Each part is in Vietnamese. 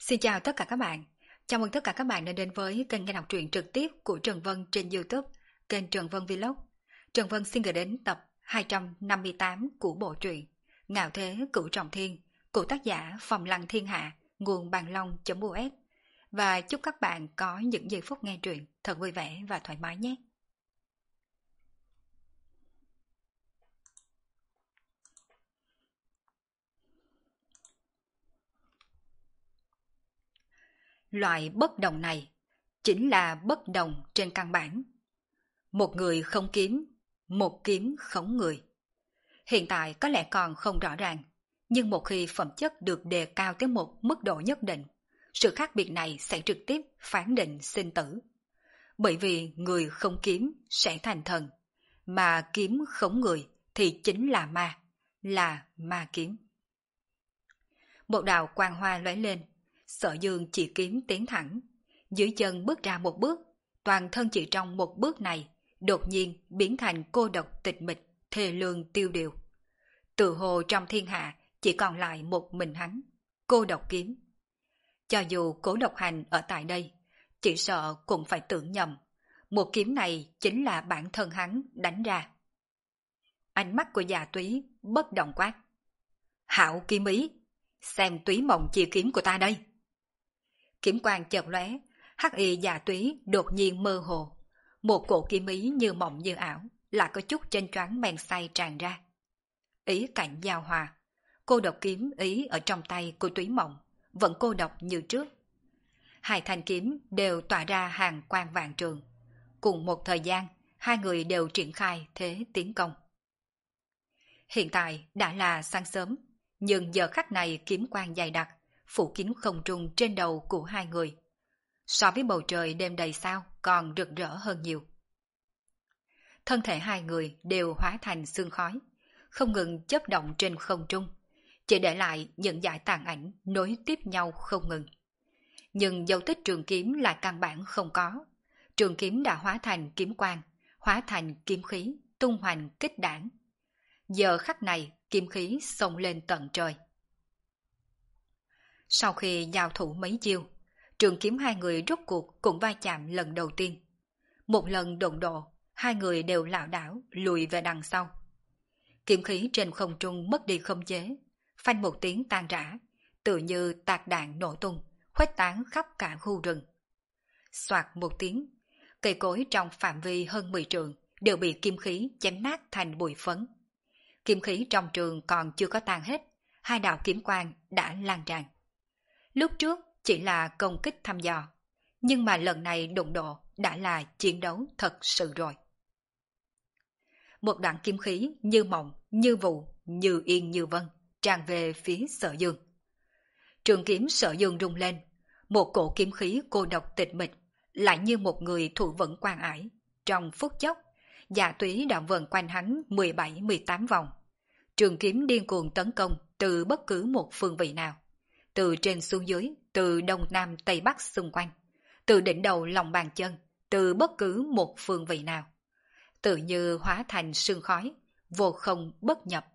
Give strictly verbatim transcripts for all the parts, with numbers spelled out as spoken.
Xin chào tất cả các bạn. Chào mừng tất cả các bạn đã đến với kênh nghe đọc truyện trực tiếp của Trần Vân trên YouTube, kênh Trần Vân Vlog. Trần Vân xin gửi đến tập hai trăm năm mươi tám của bộ truyện Ngạo Thế Cửu Trọng Thiên của tác giả Phòng Lăng Thiên Hạ, nguồn bàn long.us. Và chúc các bạn có những giây phút nghe truyện thật vui vẻ và thoải mái nhé. Loại bất đồng này chính là bất đồng trên căn bản. Một người không kiếm, một kiếm khống người. Hiện tại có lẽ còn không rõ ràng, nhưng một khi phẩm chất được đề cao tới một mức độ nhất định, sự khác biệt này sẽ trực tiếp phán định sinh tử. Bởi vì người không kiếm sẽ thành thần, mà kiếm khống người thì chính là ma, là ma kiếm. Một đạo quang hoa lóe lên, Sở Dương chỉ kiếm tiến thẳng, dưới chân bước ra một bước, toàn thân chỉ trong một bước này, đột nhiên biến thành cô độc tịch mịch, thê lương tiêu điều. Tự hồ trong thiên hạ chỉ còn lại một mình hắn, cô độc kiếm. Cho dù Cố Độc Hành ở tại đây, chỉ sợ cũng phải tưởng nhầm, một kiếm này chính là bản thân hắn đánh ra. Ánh mắt của Già Túy bất động quát: Hạo kiếm ý, xem túy mộng chi kiếm của ta đây. Kiếm quang chợt lóe, hắc y Già Túy đột nhiên mơ hồ, một cổ kiếm ý như mộng như ảo, lại có chút chênh choáng men say tràn ra. Ý cảnh giao hòa, cô độc kiếm ý ở trong tay của túy mộng vẫn cô độc như trước. Hai thanh kiếm đều tỏa ra hàng quang vạn trường, cùng một thời gian hai người đều triển khai thế tiến công. Hiện tại đã là sáng sớm, nhưng giờ khắc này kiếm quang dày đặc phủ kín không trung trên đầu của hai người, so với bầu trời đêm đầy sao còn rực rỡ hơn nhiều. Thân thể hai người đều hóa thành sương khói, không ngừng chớp động trên không trung, chỉ để lại những dải tàn ảnh nối tiếp nhau không ngừng. Nhưng dấu tích trường kiếm là căn bản không có, trường kiếm đã hóa thành kiếm quang, hóa thành kiếm khí, tung hoành kích đảng. Giờ khắc này kiếm khí xông lên tận trời. Sau khi giao thủ mấy chiêu, trường kiếm hai người rốt cuộc cũng va chạm lần đầu tiên. Một lần đụng độ, hai người đều lảo đảo lùi về đằng sau. Kiếm khí trên không trung mất đi khống chế, phanh một tiếng tan rã, tự như tạc đạn nổ tung, khuếch tán khắp cả khu rừng. Soạt một tiếng, cây cối trong phạm vi hơn mười trượng đều bị kiếm khí chém nát thành bụi phấn. Kiếm khí trong trường còn chưa có tan hết, hai đạo kiếm quang đã lan tràn. Lúc trước chỉ là công kích thăm dò, nhưng mà lần này đụng độ đã là chiến đấu thật sự rồi. Một đoạn kiếm khí như mộng, như vụ, như yên như vân, tràn về phía Sở Dương. Trường kiếm Sở Dương rung lên, một cổ kiếm khí cô độc tịch mịch, lại như một người thủ vững quan ải. Trong phút chốc, Dạ Túy đã vần quanh hắn mười bảy mười tám vòng. Trường kiếm điên cuồng tấn công từ bất cứ một phương vị nào, từ trên xuống dưới, từ đông nam tây bắc xung quanh, từ đỉnh đầu lòng bàn chân, từ bất cứ một phương vị nào, tự như hóa thành sương khói, vô không bất nhập.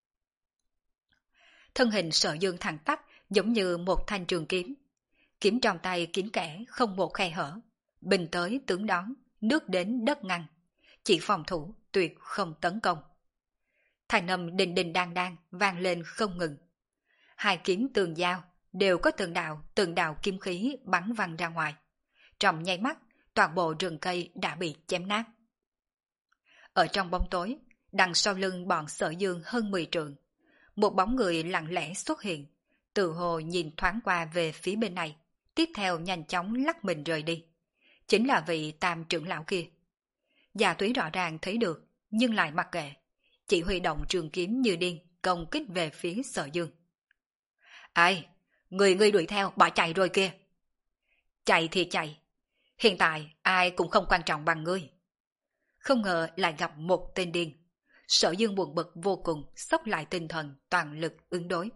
Thân hình Sở Dương thẳng tắp giống như một thanh trường kiếm, kiếm trong tay kín kẽ không một khe hở, bình tới tướng đón, nước đến đất ngăn, chỉ phòng thủ tuyệt không tấn công. Thanh âm đình đình đang đang vang lên không ngừng. Hai kiếm tường giao đều có từng đạo từng đạo kiếm khí bắn văng ra ngoài. Trong nháy mắt, toàn bộ rừng cây đã bị chém nát. Ở trong bóng tối, đằng sau lưng bọn Sở Dương hơn mười trượng, một bóng người lặng lẽ xuất hiện, tự hồ nhìn thoáng qua về phía bên này, tiếp theo nhanh chóng lắc mình rời đi. Chính là vị tam trưởng lão kia. Già Túy rõ ràng thấy được, nhưng lại mặc kệ, chỉ huy động trường kiếm như điên công kích về phía Sở Dương. Ai? Người ngươi đuổi theo bỏ chạy rồi kia. Chạy thì chạy, hiện tại ai cũng không quan trọng bằng ngươi. Không ngờ lại gặp một tên điên. Sở Dương buồn bực vô cùng, xốc lại tinh thần toàn lực ứng đối.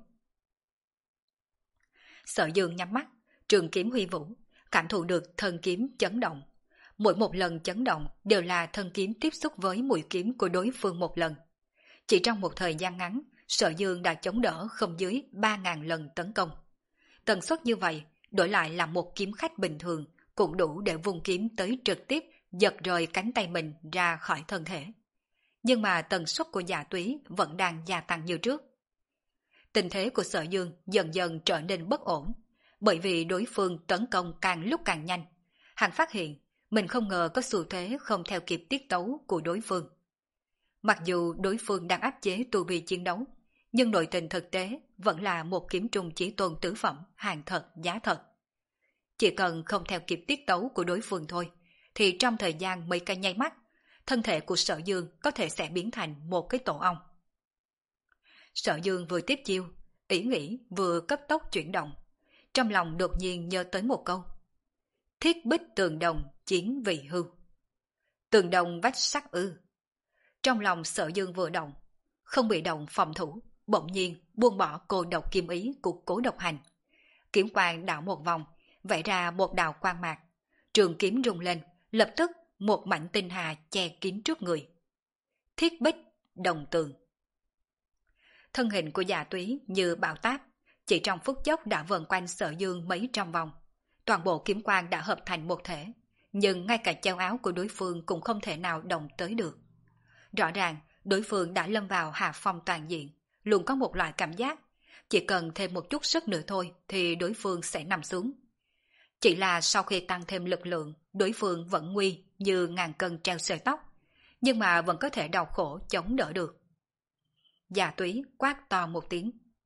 Sở Dương nhắm mắt, trường kiếm huy vũ, cảm thụ được thân kiếm chấn động. Mỗi một lần chấn động đều là thân kiếm tiếp xúc với mũi kiếm của đối phương một lần. Chỉ trong một thời gian ngắn, Sở Dương đã chống đỡ không dưới ba ngàn lần tấn công. Tần suất như vậy đổi lại là một kiếm khách bình thường, cũng đủ để vùng kiếm tới trực tiếp giật rời cánh tay mình ra khỏi thân thể. Nhưng mà tần suất của Dạ Túy vẫn đang gia tăng như trước. Tình thế của Sở Dương dần dần trở nên bất ổn, bởi vì đối phương tấn công càng lúc càng nhanh. Hắn phát hiện mình không ngờ có xu thế không theo kịp tiết tấu của đối phương. Mặc dù đối phương đang áp chế tu vi chiến đấu, nhưng nội tình thực tế vẫn là một kiếm trùng chí tôn tứ phẩm, hàng thật giá thật. Chỉ cần không theo kịp tiết tấu của đối phương thôi, thì trong thời gian mấy cái nháy mắt, thân thể của Sở Dương có thể sẽ biến thành một cái tổ ong. Sở Dương vừa tiếp chiêu, ý nghĩ vừa cấp tốc chuyển động, trong lòng đột nhiên nhớ tới một câu: thiết bích tường đồng chiến vị hưu. Tường đồng vách sắt ư? Trong lòng Sở Dương vừa động, không bị động phòng thủ, bỗng nhiên buông bỏ cô độc kiếm ý của Cố Độc Hành. Kiếm quang đảo một vòng, vẽ ra một đạo quang mạc, trường kiếm rung lên, lập tức một mảnh tinh hà che kín trước người. Thiết bích đồng tường. Thân hình của Dạ Túy như bão táp, chỉ trong phút chốc đã vần quanh Sở Dương mấy trăm vòng. Toàn bộ kiếm quang đã hợp thành một thể, nhưng ngay cả treo áo của đối phương cũng không thể nào động tới được. Rõ ràng, đối phương đã lâm vào hạ phong toàn diện, luôn có một loại cảm giác, chỉ cần thêm một chút sức nữa thôi thì đối phương sẽ nằm xuống. Chỉ là sau khi tăng thêm lực lượng, đối phương vẫn nguy như ngàn cân treo sợi tóc, nhưng mà vẫn có thể đau khổ chống đỡ được. Dạ Túy quát to một tiếng: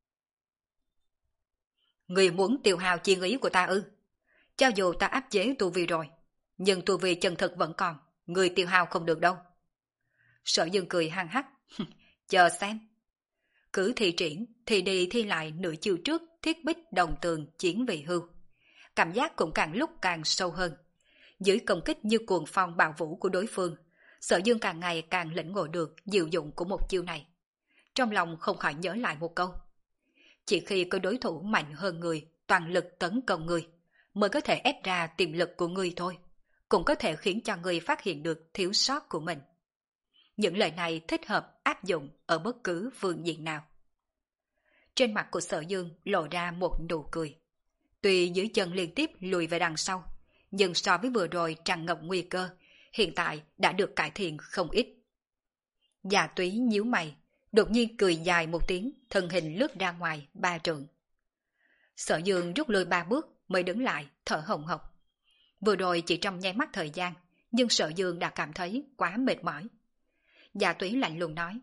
người muốn tiêu hao chiến ý của ta ư? Cho dù ta áp chế tu vi rồi, nhưng tu vi chân thực vẫn còn, người tiêu hao không được đâu. Sở Dương cười hăng hắc: chờ xem. Cứ thi triển thì đi thi lại nửa chiều trước thiết bích đồng tường chiến vị hưu. Cảm giác cũng càng lúc càng sâu hơn. Dưới công kích như cuồng phong bạo vũ của đối phương, Sở Dương càng ngày càng lĩnh ngộ được diệu dụng của một chiêu này. Trong lòng không khỏi nhớ lại một câu: chỉ khi có đối thủ mạnh hơn người, toàn lực tấn công người, mới có thể ép ra tiềm lực của người thôi, cũng có thể khiến cho người phát hiện được thiếu sót của mình. Những lời này thích hợp áp dụng ở bất cứ phương diện nào. Trên mặt của Sở Dương lộ ra một nụ cười. Tuy dưới chân liên tiếp lùi về đằng sau, nhưng so với vừa rồi tràn ngập nguy cơ, hiện tại đã được cải thiện không ít. Dạ Túy nhíu mày, đột nhiên cười dài một tiếng, thân hình lướt ra ngoài ba trượng. Sở Dương rút lui ba bước mới đứng lại, thở hồng hộc. Vừa rồi chỉ trong nháy mắt thời gian, nhưng Sở Dương đã cảm thấy quá mệt mỏi. Dạ Túy lạnh lùng nói: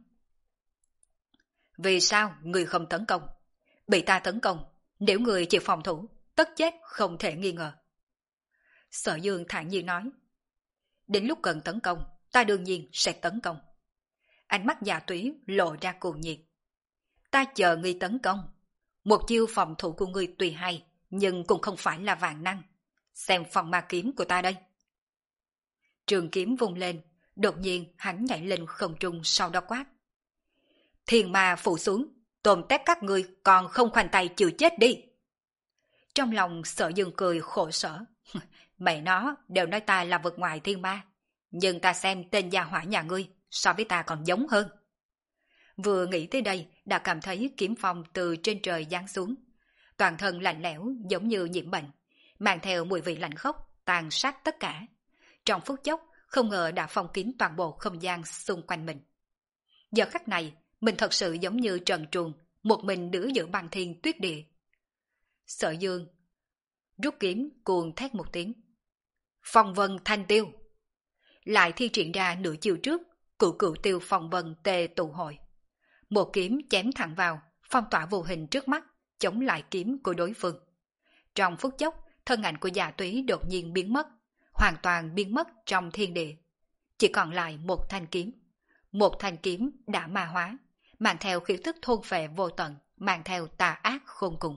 vì sao người không tấn công? Bị ta tấn công, nếu người chịu phòng thủ, tất chết không thể nghi ngờ. Sở Dương thản nhiên nói: đến lúc cần tấn công, ta đương nhiên sẽ tấn công. Ánh mắt Dạ Túy lộ ra cuồng nhiệt: ta chờ ngươi tấn công. Một chiêu phòng thủ của ngươi tùy hay, nhưng cũng không phải là vạn năng. Xem phòng ma kiếm của ta đây. Trường kiếm vung lên, đột nhiên hắn nhảy lên không trung, sau đó quát: thiên ma phủ xuống, tôm tép các ngươi còn không khoanh tay chịu chết đi. Trong lòng Sở Dương cười khổ sở: mày nó đều nói ta là vực ngoài thiên ma, nhưng ta xem tên gia hỏa nhà ngươi so với ta còn giống hơn. Vừa nghĩ tới đây đã cảm thấy kiếm phong từ trên trời giáng xuống, toàn thân lạnh lẽo giống như nhiễm bệnh, mang theo mùi vị lạnh khốc tàn sát tất cả. Trong phút chốc không ngờ đã phong kín toàn bộ không gian xung quanh mình. Giờ khắc này mình thật sự giống như trần truồng, một mình đứng giữa băng thiên tuyết địa. Sở Dương rút kiếm cuồng thét một tiếng: phong vân thanh tiêu. Lại thi triển ra nửa chiều trước, cửu cửu tiêu phong vân tề tụ hội. Một kiếm chém thẳng vào, phong tỏa vô hình trước mắt, chống lại kiếm của đối phương. Trong phút chốc, thân ảnh của Dạ Túy đột nhiên biến mất, hoàn toàn biến mất trong thiên địa. Chỉ còn lại một thanh kiếm. Một thanh kiếm đã ma hóa, mang theo khí tức thôn phệ vô tận, mang theo tà ác khôn cùng.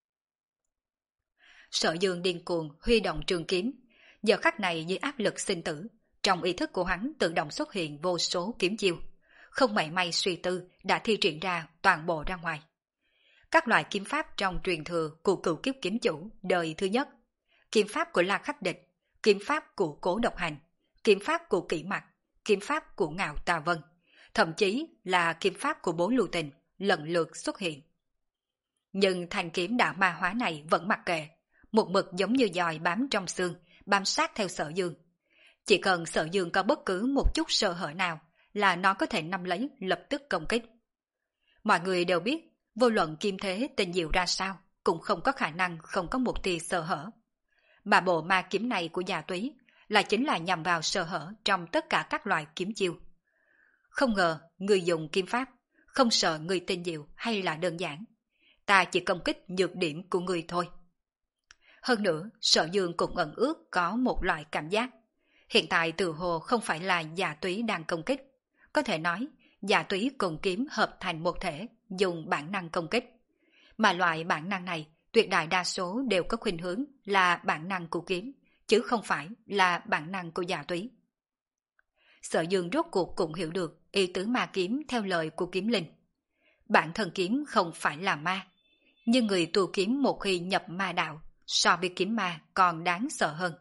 Sở Dương điên cuồng huy động trường kiếm. Giờ khắc này dưới áp lực sinh tử, trong ý thức của hắn tự động xuất hiện vô số kiếm chiêu, không mảy may suy tư đã thi triển ra toàn bộ ra ngoài. Các loại kiếm pháp trong truyền thừa của cửu kiếp kiếm chủ đời thứ nhất, kiếm pháp của La Khắc Địch, kiếm pháp của Cố Độc Hành, kiếm pháp của Kỷ Mặc, kiếm pháp của Ngạo Tà Vân, thậm chí là kiếm pháp của Bố Lưu Tình lần lượt xuất hiện. Nhưng thanh kiếm đã ma hóa này vẫn mặc kệ, một mực giống như dòi bám trong xương, bám sát theo Sở Dương. Chỉ cần Sở Dương có bất cứ một chút sơ hở nào là nó có thể nắm lấy lập tức công kích. Mọi người đều biết, vô luận kim thế tình diệu ra sao, cũng không có khả năng không có một tia sơ hở. Mà bộ ma kiếm này của Dạ Túy là chính là nhằm vào sơ hở trong tất cả các loại kiếm chiêu. Không ngờ người dùng kiếm pháp, không sợ người tinh diệu hay là đơn giản. Ta chỉ công kích nhược điểm của người thôi. Hơn nữa, Sở Dương cũng ẩn ước có một loại cảm giác. Hiện tại từ hồ không phải là Dạ Túy đang công kích. Có thể nói, Dạ Túy cùng kiếm hợp thành một thể, dùng bản năng công kích. Mà loại bản năng này, tuyệt đại đa số đều có khuynh hướng là bản năng của kiếm, chứ không phải là bản năng của Dạ Túy. Sở Dương rốt cuộc cũng hiểu được ý tứ ma kiếm theo lời của kiếm linh. Bản thân kiếm không phải là ma, nhưng người tu kiếm một khi nhập ma đạo, so với kiếm ma còn đáng sợ hơn.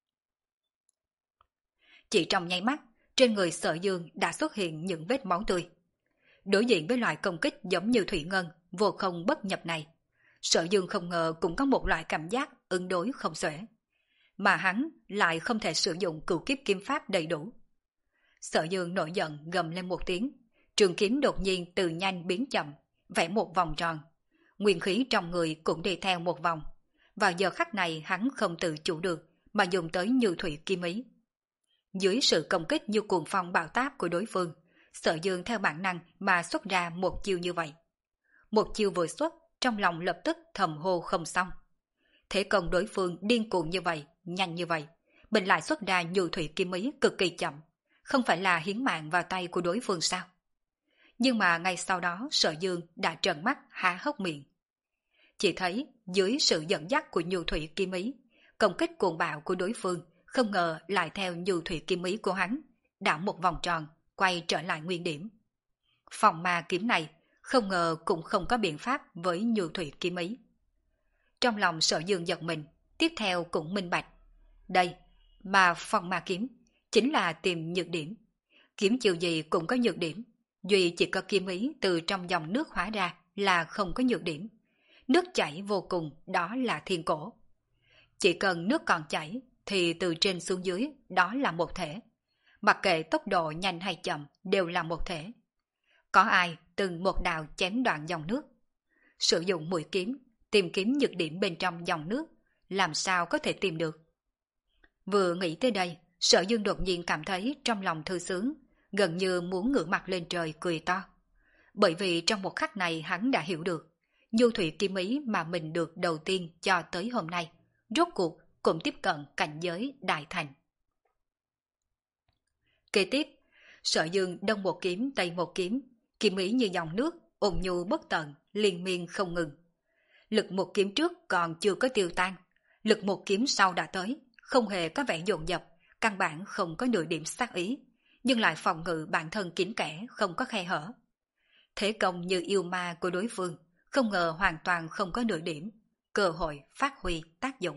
Chỉ trong nháy mắt, trên người Sở Dương đã xuất hiện những vết máu tươi. Đối diện với loại công kích giống như thủy ngân, vô không bất nhập này, Sở Dương không ngờ cũng có một loại cảm giác ứng đối không xuể. Mà hắn lại không thể sử dụng cửu kiếp kiếm pháp đầy đủ. Sở Dương nổi giận gầm lên một tiếng, trường kiếm đột nhiên từ nhanh biến chậm, vẽ một vòng tròn. Nguyên khí trong người cũng đi theo một vòng. Vào giờ khắc này hắn không tự chủ được mà dùng tới như thủy kim ý. Dưới sự công kích như cuồng phong bạo táp của đối phương, Sở Dương theo bản năng mà xuất ra một chiêu như vậy. Một chiêu vừa xuất, trong lòng lập tức thầm hô không xong. Thế công đối phương điên cuồng như vậy, nhanh như vậy, mình lại xuất ra như thủy kim ý cực kỳ chậm, không phải là hiến mạng vào tay của đối phương sao? Nhưng mà ngay sau đó Sở Dương đã trợn mắt há hốc miệng. Chỉ thấy dưới sự dẫn dắt của nhu thủy kim ý, công kích cuồng bạo của đối phương không ngờ lại theo nhu thủy kim ý của hắn, đảo một vòng tròn, quay trở lại nguyên điểm. Phòng ma kiếm này không ngờ cũng không có biện pháp với nhu thủy kim ý. Trong lòng Sở Dương giật mình, tiếp theo cũng minh bạch. Đây, mà phòng ma kiếm chính là tìm nhược điểm. Kiếm chiều gì cũng có nhược điểm, duy chỉ có kim ý từ trong dòng nước hóa ra là không có nhược điểm. Nước chảy vô cùng, đó là thiên cổ. Chỉ cần nước còn chảy, thì từ trên xuống dưới, đó là một thể. Mặc kệ tốc độ nhanh hay chậm, đều là một thể. Có ai từng một đào chém đoạn dòng nước? Sử dụng mũi kiếm, tìm kiếm nhược điểm bên trong dòng nước, làm sao có thể tìm được? Vừa nghĩ tới đây, Sở Dương đột nhiên cảm thấy trong lòng thư sướng, gần như muốn ngửa mặt lên trời cười to. Bởi vì trong một khắc này hắn đã hiểu được, nhu thủy kim ý mà mình được đầu tiên cho tới hôm nay, rốt cuộc cũng tiếp cận cảnh giới đại thành. Kế tiếp, Sở Dương đông một kiếm tây một kiếm, kiếm ý như dòng nước, ôn nhu bất tận, liên miên không ngừng. Lực một kiếm trước còn chưa có tiêu tan, lực một kiếm sau đã tới, không hề có vẻ dồn dập, căn bản không có nửa điểm sát ý, nhưng lại phòng ngự bản thân kín kẽ, không có khe hở. Thế công như yêu ma của đối phương, không ngờ hoàn toàn không có nửa điểm, cơ hội phát huy tác dụng.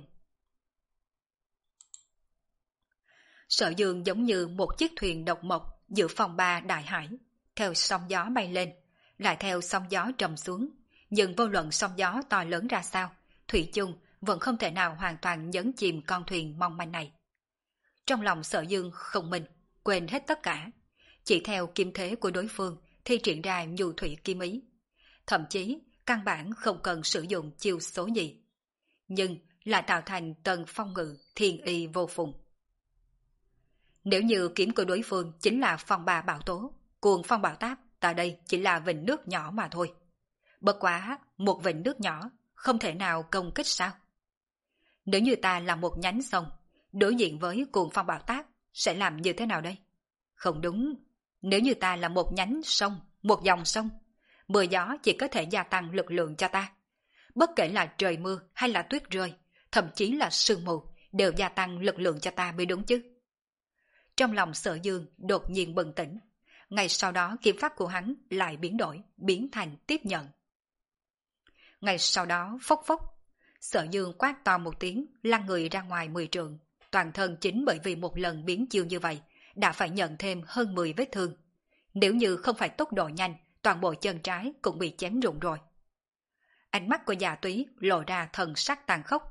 Sở Dương giống như một chiếc thuyền độc mộc giữa phòng ba đại hải, theo sóng gió bay lên, lại theo sóng gió trầm xuống, nhưng vô luận sóng gió to lớn ra sao, thủy chung vẫn không thể nào hoàn toàn nhấn chìm con thuyền mong manh này. Trong lòng Sở Dương không minh, quên hết tất cả, chỉ theo kim thế của đối phương thi triển ra nhu thủy kim ý. Thậm chí căn bản không cần sử dụng chiêu số gì, nhưng lại tạo thành tầng phong ngự thiên y vô phùng. Nếu như kiếm của đối phương chính là phong ba bảo tố, cuồng phong bảo táp, tại đây chỉ là vịnh nước nhỏ mà thôi. Bất quá, một vịnh nước nhỏ không thể nào công kích sao? Nếu như ta là một nhánh sông, đối diện với cuồng phong bảo táp, sẽ làm như thế nào đây? Không đúng, nếu như ta là một nhánh sông, một dòng sông, mưa gió chỉ có thể gia tăng lực lượng cho ta. Bất kể là trời mưa hay là tuyết rơi, thậm chí là sương mù, đều gia tăng lực lượng cho ta mới đúng chứ. Trong lòng Sở Dương đột nhiên bừng tỉnh, ngay sau đó kiếm pháp của hắn lại biến đổi, biến thành tiếp nhận. Ngay sau đó phốc phốc, Sở Dương quát to một tiếng, lăn người ra ngoài mười trượng, toàn thân chính bởi vì một lần biến chiêu như vậy, đã phải nhận thêm hơn mười vết thương. Nếu như không phải tốc độ nhanh, toàn bộ chân trái cũng bị chém rụng rồi. Ánh mắt của Dạ Túy lộ ra thần sắc tàn khốc,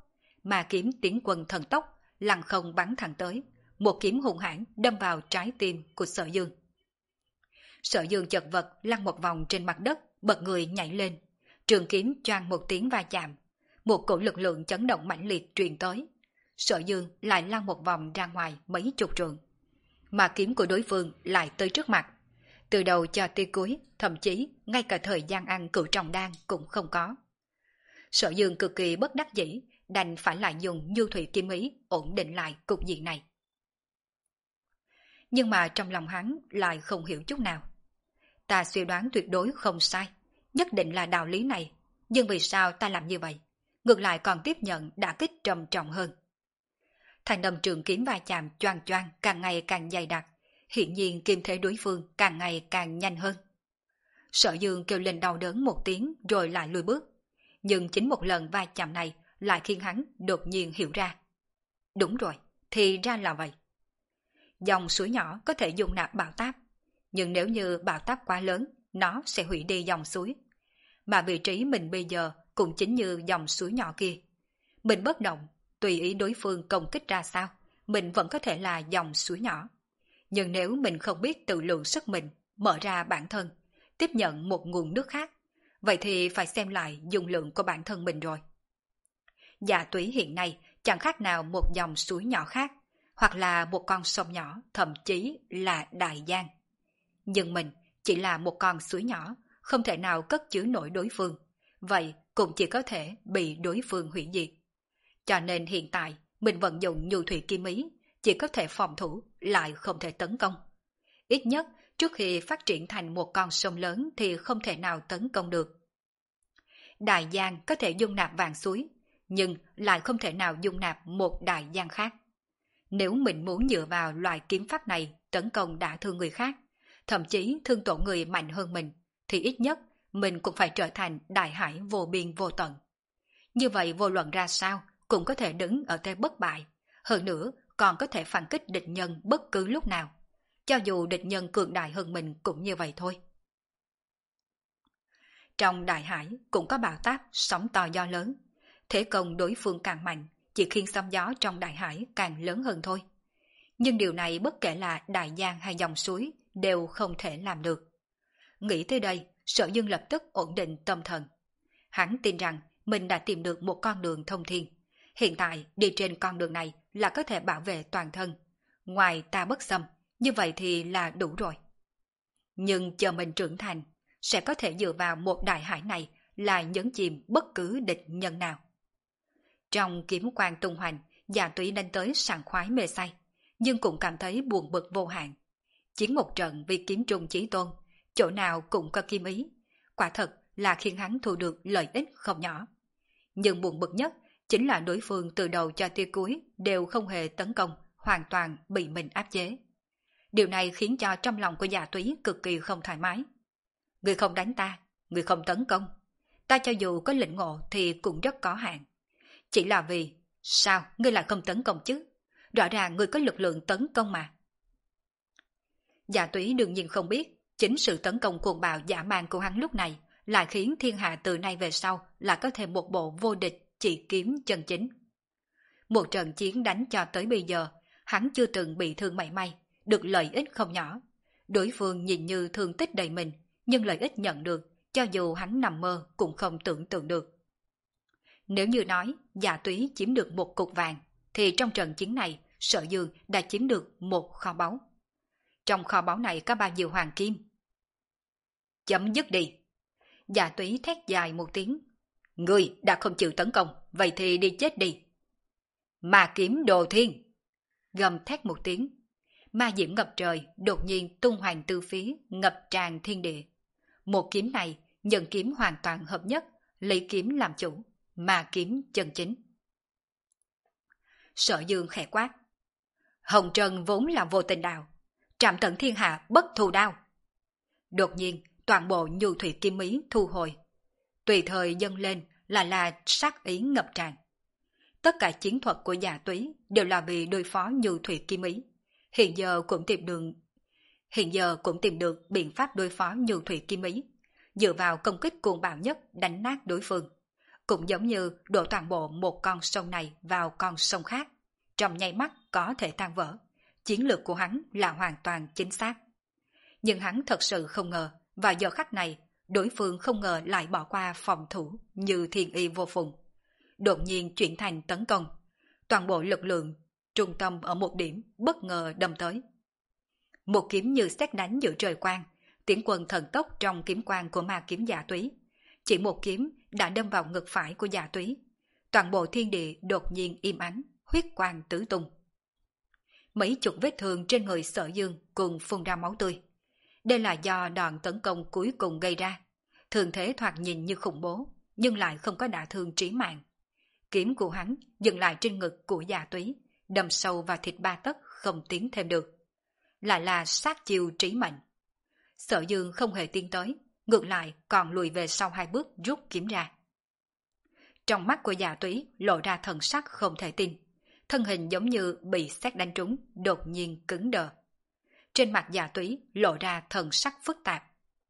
mà kiếm tiến quân thần tốc, lăng không bắn thẳng tới, một kiếm hung hãn đâm vào trái tim của Sở Dương. Sở Dương chật vật lăn một vòng trên mặt đất, bật người nhảy lên, trường kiếm choang một tiếng va chạm, một cổ lực lượng chấn động mãnh liệt truyền tới. Sở Dương lại lăn một vòng ra ngoài mấy chục trượng, mà kiếm của đối phương lại tới trước mặt. Từ đầu cho tới cuối, thậm chí ngay cả thời gian ăn cửu trọng đan cũng không có. Sở Dương cực kỳ bất đắc dĩ, đành phải lại dùng nhu thủy kim ý ổn định lại cục diện này. Nhưng mà trong lòng hắn lại không hiểu chút nào. Ta suy đoán tuyệt đối không sai, nhất định là đạo lý này, nhưng vì sao ta làm như vậy? Ngược lại còn tiếp nhận đả kích trầm trọng hơn. Thành âm trường kiếm va chạm choang choang càng ngày càng dày đặc, hiển nhiên kim thế đối phương càng ngày càng nhanh hơn. Sở Dương kêu lên đau đớn một tiếng rồi lại lùi bước, nhưng chính một lần va chạm này lại khiến hắn đột nhiên hiểu ra. Đúng rồi, thì ra là vậy. Dòng suối nhỏ có thể dung nạp bão táp, nhưng nếu như bão táp quá lớn, nó sẽ hủy đi dòng suối. Mà vị trí mình bây giờ cũng chính như dòng suối nhỏ kia. Mình bất động, tùy ý đối phương công kích ra sao, mình vẫn có thể là dòng suối nhỏ. Nhưng nếu mình không biết tự lượng sức mình, mở ra bản thân, tiếp nhận một nguồn nước khác, vậy thì phải xem lại dung lượng của bản thân mình rồi. Dạ túy hiện nay chẳng khác nào một dòng suối nhỏ khác, hoặc là một con sông nhỏ, thậm chí là đại giang. Nhưng mình chỉ là một con suối nhỏ, không thể nào cất chứa nổi đối phương, vậy cũng chỉ có thể bị đối phương hủy diệt. Cho nên hiện tại mình vận dụng nhu thủy kim ý, chỉ có thể phòng thủ, lại không thể tấn công. Ít nhất trước khi phát triển thành một con sông lớn thì không thể nào tấn công được. Đại giang có thể dung nạp vạn suối, nhưng lại không thể nào dung nạp một đại giang khác. Nếu mình muốn dựa vào loại kiếm pháp này tấn công đả thương người khác, thậm chí thương tổn người mạnh hơn mình, thì ít nhất mình cũng phải trở thành đại hải vô biên vô tận. Như vậy vô luận ra sao cũng có thể đứng ở thế bất bại, hơn nữa còn có thể phản kích địch nhân bất cứ lúc nào. Cho dù địch nhân cường đại hơn mình cũng như vậy thôi. Trong đại hải cũng có bão táp, sóng to gió lớn. Thế công đối phương càng mạnh, chỉ khiến sóng gió trong đại hải càng lớn hơn thôi. Nhưng điều này bất kể là đại giang hay dòng suối đều không thể làm được. Nghĩ tới đây, Sở Dương lập tức ổn định tâm thần. Hắn tin rằng mình đã tìm được một con đường thông thiên. Hiện tại đi trên con đường này là có thể bảo vệ toàn thân. Ngoài ta bất xâm, như vậy thì là đủ rồi. Nhưng chờ mình trưởng thành, sẽ có thể dựa vào một đại hải này là nhấn chìm bất cứ địch nhân nào. Trong kiếm quang tung hoành, Dạ Túy đánh tới sảng khoái mê say, nhưng cũng cảm thấy buồn bực vô hạn. Chiến một trận vì kiếm trung chí tôn, chỗ nào cũng có kim ý, quả thật là khiến hắn thu được lợi ích không nhỏ. Nhưng buồn bực nhất chính là đối phương từ đầu cho tới cuối đều không hề tấn công, hoàn toàn bị mình áp chế. Điều này khiến cho trong lòng của Dạ Túy cực kỳ không thoải mái. Người không đánh ta, người không tấn công, ta cho dù có lĩnh ngộ thì cũng rất có hạn. Chỉ là vì, sao ngươi lại không tấn công chứ? Rõ ràng ngươi có lực lượng tấn công mà. Dạ Túy đương nhiên không biết, chính sự tấn công cuồng bạo dã man của hắn lúc này lại khiến thiên hạ từ nay về sau là có thêm một bộ vô địch chỉ kiếm chân chính. Một trận chiến đánh cho tới bây giờ, hắn chưa từng bị thương mảy may, được lợi ích không nhỏ. Đối phương nhìn như thương tích đầy mình, nhưng lợi ích nhận được, cho dù hắn nằm mơ cũng không tưởng tượng được. Nếu như nói Dạ Túy chiếm được một cục vàng, thì trong trận chiến này Sở Dương đã chiếm được một kho báu. Trong kho báu này có bao nhiêu hoàng kim? Chấm dứt đi! Dạ Túy thét dài một tiếng. Ngươi đã không chịu tấn công, vậy thì đi chết đi! Ma kiếm đồ thiên! Gầm thét một tiếng. Ma diễm ngập trời, đột nhiên tung hoành từ phía, ngập tràn thiên địa. Một kiếm này, nhân kiếm hoàn toàn hợp nhất, lấy kiếm làm chủ, ma kiếm chân chính. Sở Dương khẽ quát. Hồng Trần vốn là vô tình đạo, trảm tận thiên hạ bất thù đao. Đột nhiên, toàn bộ nhu thủy kim ý thu hồi. Tùy thời dâng lên là là sát ý ngập tràn. Tất cả chiến thuật của Dạ Túy đều là vì đối phó nhu thủy kim ý. Hiện giờ cũng tìm được hiện giờ cũng tìm được biện pháp đối phó nhu thủy kim ý, dựa vào công kích cuồng bạo nhất đánh nát đối phương. cũng giống như đổ toàn bộ một con sông này vào con sông khác, trong nháy mắt có thể tan vỡ. Chiến lược của hắn là hoàn toàn chính xác. Nhưng hắn thật sự không ngờ, vào giờ khắc này, đối phương không ngờ lại bỏ qua phòng thủ như thiên y vô phùng. Đột nhiên chuyển thành tấn công. Toàn bộ lực lượng, trung tâm ở một điểm, bất ngờ đâm tới. Một kiếm như sét đánh giữa trời quang, tiến quân thần tốc trong kiếm quang của ma kiếm Dạ Túy. Chỉ một kiếm đã đâm vào ngực phải của Dạ Túy. Toàn bộ thiên địa đột nhiên im ắng, huyết quang tứ tung. Mấy chục vết thương trên người Sở Dương cùng phun ra máu tươi. Đây là do đòn tấn công cuối cùng gây ra. Thường thế thoạt nhìn như khủng bố, nhưng lại không có đả thương trí mạng. Kiếm của hắn dừng lại trên ngực của Dạ Túy, đâm sâu vào thịt ba tấc không tiến thêm được. Lại là sát chiêu trí mệnh. Sở Dương không hề tiến tới, ngược lại còn lùi về sau hai bước rút kiếm ra. Trong mắt của Dạ Túy lộ ra thần sắc không thể tin. Thân hình giống như bị sét đánh trúng, đột nhiên cứng đờ. Trên mặt Dạ Túy lộ ra thần sắc phức tạp.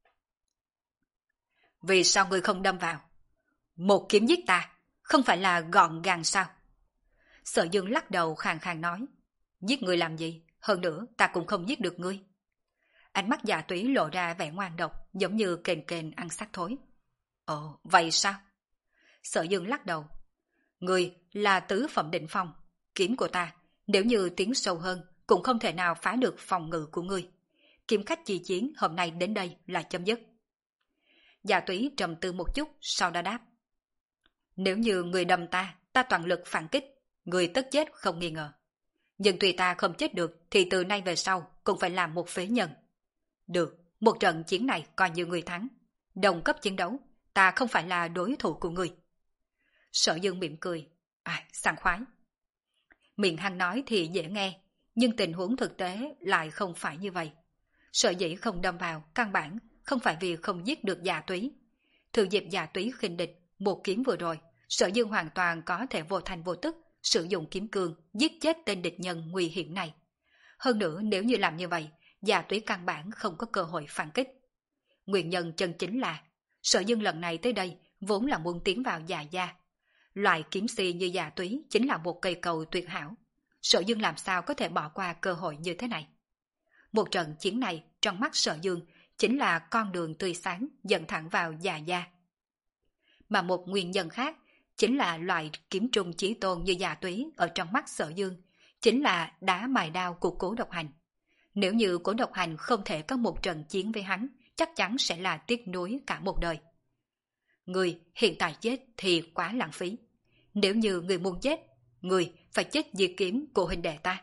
Vì sao ngươi không đâm vào? Một kiếm giết ta, không phải là gọn gàng sao? Sở Dương lắc đầu khàn khàn nói. Giết ngươi làm gì? Hơn nữa ta cũng không giết được ngươi. Ánh mắt Dạ Túy lộ ra vẻ ngoan độc, giống như kền kền ăn xác thối. Ồ, vậy sao? Sở Dương lắc đầu. Ngươi là tứ phẩm định phong. Kiếm của ta, nếu như tiến sâu hơn, cũng không thể nào phá được phòng ngự của ngươi. Kiếm khách chi chiến hôm nay đến đây là chấm dứt. Dạ Túy trầm tư một chút, sau đó đáp. Nếu như người đâm ta, ta toàn lực phản kích, người tất chết không nghi ngờ. Nhưng tùy ta không chết được, thì từ nay về sau cũng phải làm một phế nhân. Được, một trận chiến này coi như người thắng. Đồng cấp chiến đấu, ta không phải là đối thủ của người. Sở Dương mỉm cười. À, sảng khoái. Miệng hắn nói thì dễ nghe, nhưng tình huống thực tế lại không phải như vậy. Sở dĩ không đâm vào, căn bản không phải vì không giết được Dạ Túy. Thừa dịp Dạ Túy khinh địch, một kiếm vừa rồi, Sở Dương hoàn toàn có thể vô thành vô tức sử dụng kiếm cương giết chết tên địch nhân nguy hiểm này. Hơn nữa nếu như làm như vậy, Dạ Túy căn bản không có cơ hội phản kích. Nguyên nhân chân chính là Sở Dương lần này tới đây vốn là muốn tiến vào Dạ gia. Loại kiếm si như Dạ Túy chính là một cây cầu tuyệt hảo. Sở Dương làm sao có thể bỏ qua cơ hội như thế này? Một trận chiến này trong mắt Sở Dương chính là con đường tươi sáng dẫn thẳng vào Dạ gia. Mà một nguyên nhân khác chính là loại kiếm trung chí tôn như Dạ Túy ở trong mắt Sở Dương chính là đá mài đao của Cố Độc Hành. Nếu như Cố Độc Hành không thể có một trận chiến với hắn, chắc chắn sẽ là tiếc nuối cả một đời. Người hiện tại chết thì quá lãng phí. Nếu như người muốn chết, người phải chết dưới kiếm của huynh đệ ta.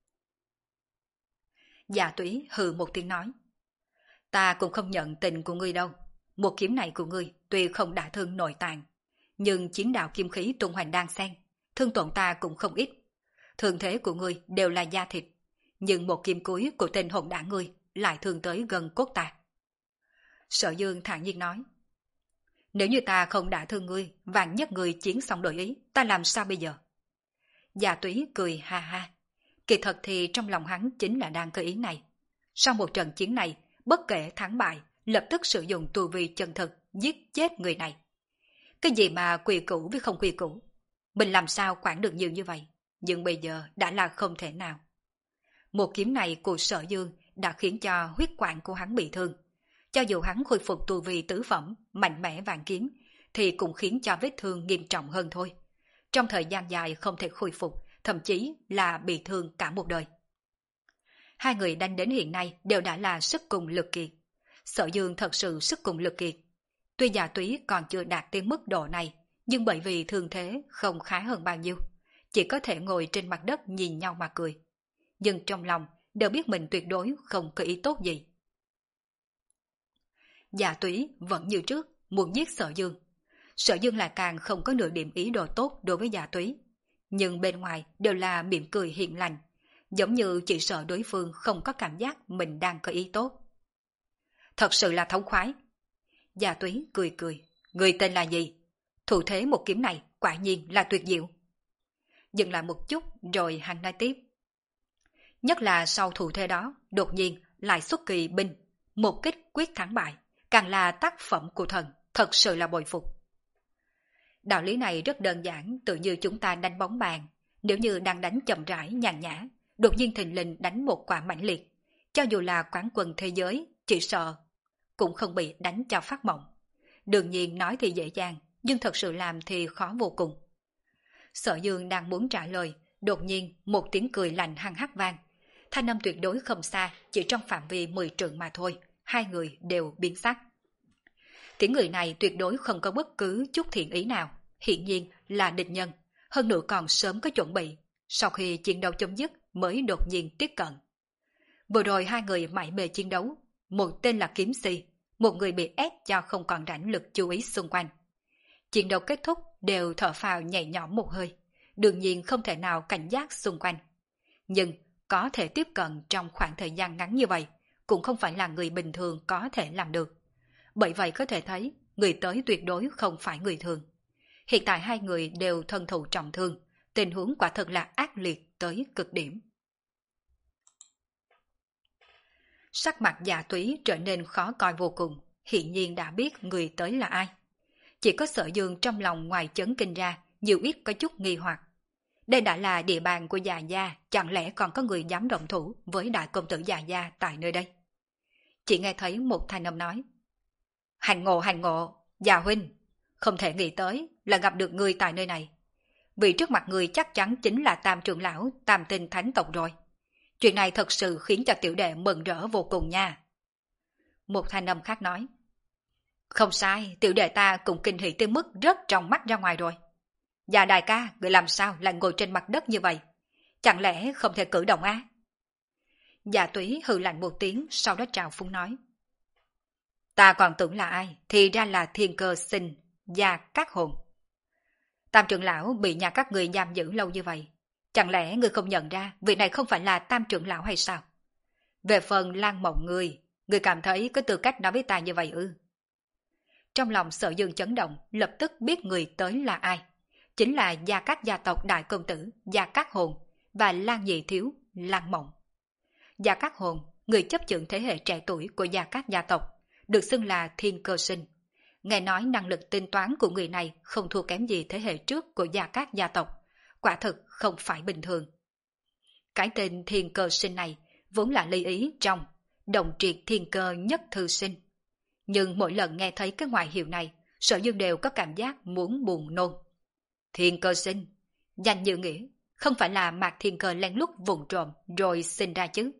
Dạ Túy hừ một tiếng nói. Ta cũng không nhận tình của ngươi đâu. Một kiếm này của ngươi tuy không đả thương nội tạng, nhưng chiến đạo kim khí tung hoành đan xen, thương tổn ta cũng không ít. Thương thế của ngươi đều là da thịt, nhưng một kiếm cuối của tên hồn đảng ngươi lại thương tới gần cốt ta. Sở Dương thản nhiên nói. Nếu như ta không đả thương ngươi, vạn nhất ngươi chiến xong đổi ý, ta làm sao bây giờ? Dạ Túy cười ha ha. Kỳ thật thì trong lòng hắn chính là đang cơ ý này. Sau một trận chiến này, bất kể thắng bại, lập tức sử dụng tu vi chân thực, giết chết người này. Cái gì mà quy củ với không quy củ? Mình làm sao quản được nhiều như vậy? Nhưng bây giờ đã là không thể nào. Một kiếm này của Sở Dương đã khiến cho huyết quản của hắn bị thương. Cho dù hắn khôi phục tu vi tứ phẩm, mạnh mẽ vạn kiếm, thì cũng khiến cho vết thương nghiêm trọng hơn thôi. Trong thời gian dài không thể khôi phục, thậm chí là bị thương cả một đời. Hai người đánh đến hiện nay đều đã là sức cùng lực kiệt. Sở Dương thật sự sức cùng lực kiệt. Tuy Dạ Túy còn chưa đạt đến mức độ này, nhưng bởi vì thương thế không khá hơn bao nhiêu, chỉ có thể ngồi trên mặt đất nhìn nhau mà cười. Nhưng trong lòng đều biết mình tuyệt đối không có ý tốt gì. Dạ Túy vẫn như trước muốn giết Sở Dương. Sở Dương lại càng không có nửa điểm ý đồ tốt đối với Dạ Túy, nhưng bên ngoài đều là mỉm cười hiền lành, giống như chỉ sợ đối phương không có cảm giác mình đang có ý tốt. Thật sự là thống khoái. Dạ Túy cười cười. Người tên là gì? Thủ thế một kiếm này quả nhiên là tuyệt diệu. Dừng lại một chút rồi hắn nói tiếp. Nhất là sau thủ thế đó, đột nhiên lại xuất kỳ binh, một kích quyết thắng bại, càng là tác phẩm của thần, thật sự là bội phục. Đạo lý này rất đơn giản, tự như chúng ta đánh bóng bàn. Nếu như đang đánh chậm rãi, nhàn nhã, đột nhiên thình lình đánh một quả mãnh liệt, cho dù là quán quân thế giới, chỉ sợ cũng không bị đánh cho phát mộng. Đương nhiên nói thì dễ dàng, nhưng thật sự làm thì khó vô cùng. Sở Dương đang muốn trả lời, đột nhiên một tiếng cười lạnh hăng hắc vang. Thanh âm tuyệt đối không xa, chỉ trong phạm vi mười trượng mà thôi, hai người đều biến sắc. Tiếng người này tuyệt đối không có bất cứ chút thiện ý nào, hiển nhiên là địch nhân, hơn nữa còn sớm có chuẩn bị, sau khi chiến đấu chấm dứt mới đột nhiên tiếp cận. Vừa rồi hai người mải mê chiến đấu, một tên là Kiếm Si, một người bị ép cho không còn rảnh lực chú ý xung quanh. Chiến đấu kết thúc đều thở phào nhẹ nhõm một hơi, đương nhiên không thể nào cảnh giác xung quanh. Nhưng có thể tiếp cận trong khoảng thời gian ngắn như vậy, cũng không phải là người bình thường có thể làm được. Bởi vậy có thể thấy, người tới tuyệt đối không phải người thường. Hiện tại hai người đều thân thụ trọng thương, tình huống quả thật là ác liệt tới cực điểm. Sắc mặt Dạ Túy trở nên khó coi vô cùng, hiển nhiên đã biết người tới là ai. Chỉ có Sở Dương trong lòng ngoài chấn kinh ra, nhiều ít có chút nghi hoặc. Đây đã là địa bàn của Dạ Gia, chẳng lẽ còn có người dám động thủ với đại công tử Dạ Gia tại nơi đây? Chỉ nghe thấy một thanh âm nói: Hành ngộ hành ngộ, Dạ huynh, không thể nghĩ tới là gặp được người tại nơi này. Vì trước mặt người chắc chắn chính là Tam trưởng lão Tam Tinh Thánh tộc rồi. Chuyện này thật sự khiến cho tiểu đệ mừng rỡ vô cùng nha. Một thanh âm khác nói: Không sai, tiểu đệ ta cũng kinh hỉ tới mức rớt trong mắt ra ngoài rồi. Dạ đại ca, người làm sao lại ngồi trên mặt đất như vậy? Chẳng lẽ không thể cử động á? Dạ Túy hừ lạnh một tiếng, sau đó trào phúng nói: Ta còn tưởng là ai, thì ra là Thiên Cơ Sinh, Gia Cát Hồn. Tam trưởng lão bị nhà các người giam giữ lâu như vậy, chẳng lẽ người không nhận ra vị này không phải là Tam trưởng lão hay sao? Về phần Lan Mộng người, người cảm thấy có tư cách nói với ta như vậy ư? Trong lòng Sở Dương chấn động, lập tức biết người tới là ai. Chính là Gia Cát gia tộc đại công tử Gia Cát Hồn và Lan Nhị thiếu Lan Mộng. Gia Cát Hồn, người chấp chưởng thế hệ trẻ tuổi của Gia Cát gia tộc, được xưng là Thiên Cơ Sinh. Nghe nói năng lực tính toán của người này không thua kém gì thế hệ trước của Gia Cát gia tộc, quả thực không phải bình thường. Cái tên Thiên Cơ Sinh này vốn là lý ý trong Động Triệt Thiên Cơ Nhất Thư Sinh. Nhưng mỗi lần nghe thấy cái ngoại hiệu này, Sở Dương đều có cảm giác muốn buồn nôn. Thiên Cơ Sinh, danh như nghĩa, không phải là Mạc Thiên Cơ lén lút vụng trộm rồi sinh ra chứ.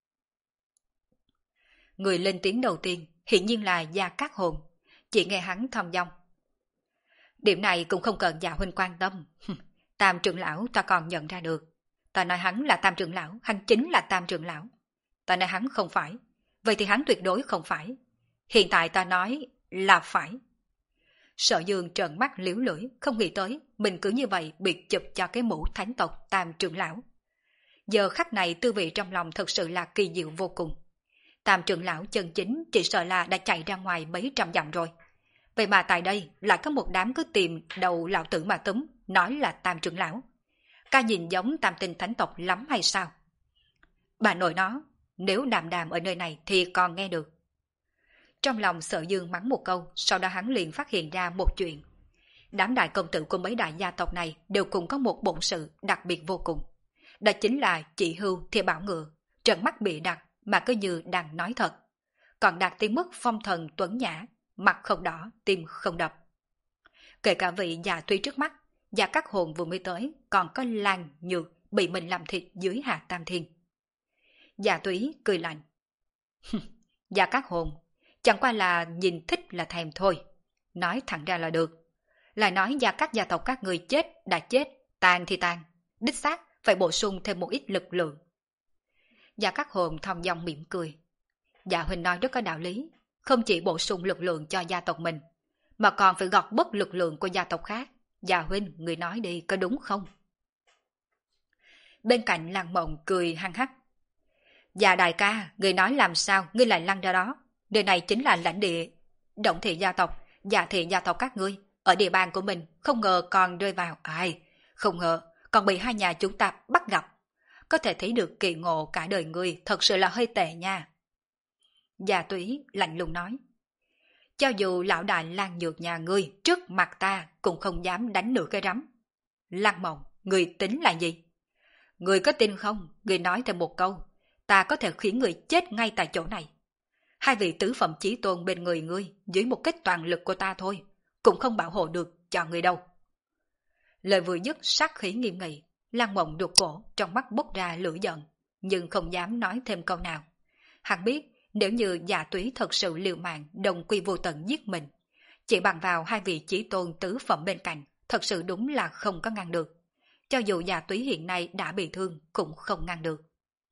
Người lên tiếng đầu tiên hiển nhiên là Gia Cát Hồn, chỉ nghe hắn thầm dong: Điểm này cũng không cần Dạ huynh quan tâm. Tam trưởng lão ta còn nhận ra được. Ta nói hắn là Tam trưởng lão, hắn chính là Tam trưởng lão. Ta nói hắn không phải, vậy thì hắn tuyệt đối không phải. Hiện tại ta nói là phải. Sở Dương trợn mắt liếu lưỡi, không nghĩ tới mình cứ như vậy bị chụp cho cái mũ thánh tộc Tam trưởng lão. Giờ khắc này tư vị trong lòng thật sự là kỳ diệu vô cùng. Tam trưởng lão chân chính chỉ sợ là đã chạy ra ngoài mấy trăm dặm rồi. Vậy mà tại đây lại có một đám cứ tìm đầu lão tử mà túm, nói là Tam trưởng lão. Ca nhìn giống Tam Tinh Thánh tộc lắm hay sao? Bà nội nó, nếu đàm đàm ở nơi này thì còn nghe được. Trong lòng Sở Dương mắng một câu, sau đó hắn liền phát hiện ra một chuyện. Đám đại công tử của mấy đại gia tộc này đều cùng có một bổn sự đặc biệt vô cùng. Đó chính là chỉ hưu thì bảo ngựa, trận mắt bị đặt mà cứ như đang nói thật. Còn đạt tới mức phong thần tuấn nhã, mặt không đỏ, tim không đập. Kể cả vị già tuy trước mắt, Gia Cát Hồn vừa mới tới, còn có Lan Nhược bị mình làm thịt dưới hạ tam thiên. Gia Túy cười lạnh: Gia Cát Hồn, chẳng qua là nhìn thích là thèm thôi. Nói thẳng ra là được. Lại nói Gia Cát gia tộc các người chết đã chết, tàn thì tàn, đích xác phải bổ sung thêm một ít lực lượng. Gia Cát Hồn thong dong mỉm cười: Dạ huynh nói rất có đạo lý, không chỉ bổ sung lực lượng cho gia tộc mình, mà còn phải gọt bớt lực lượng của gia tộc khác. Dạ huynh, người nói đi, có đúng không? Bên cạnh Lan Mộng cười hăng hắc: Dạ đại ca, người nói làm sao, ngươi lại lăn ra đó. Nơi này chính là lãnh địa Động Thị gia tộc, Dạ Thị gia tộc các ngươi, ở địa bàn của mình, không ngờ còn rơi vào, ai, không ngờ, còn bị hai nhà chúng ta bắt gặp. Có thể thấy được kỳ ngộ cả đời ngươi thật sự là hơi tệ nha. Dạ Túy lạnh lùng nói: cho dù lão đại Lan Nhược nhà ngươi trước mặt ta cũng không dám đánh nửa cái rắm. Lăng Mộng, ngươi tính là gì? Ngươi có tin không? Ngươi nói thêm một câu, ta có thể khiến ngươi chết ngay tại chỗ này. Hai vị tứ phẩm chí tôn bên người ngươi dưới một kích toàn lực của ta thôi, cũng không bảo hộ được cho ngươi đâu. Lời vừa dứt sát khí nghiêm nghị, Lăng Mộng đột cổ trong mắt bốc ra lửa giận, nhưng không dám nói thêm câu nào. Hắn biết nếu như Dạ Túy thật sự liều mạng đồng quy vô tận giết mình, chỉ bằng vào hai vị chí tôn tứ phẩm bên cạnh, thật sự đúng là không có ngăn được. Cho dù Dạ Túy hiện nay đã bị thương cũng không ngăn được.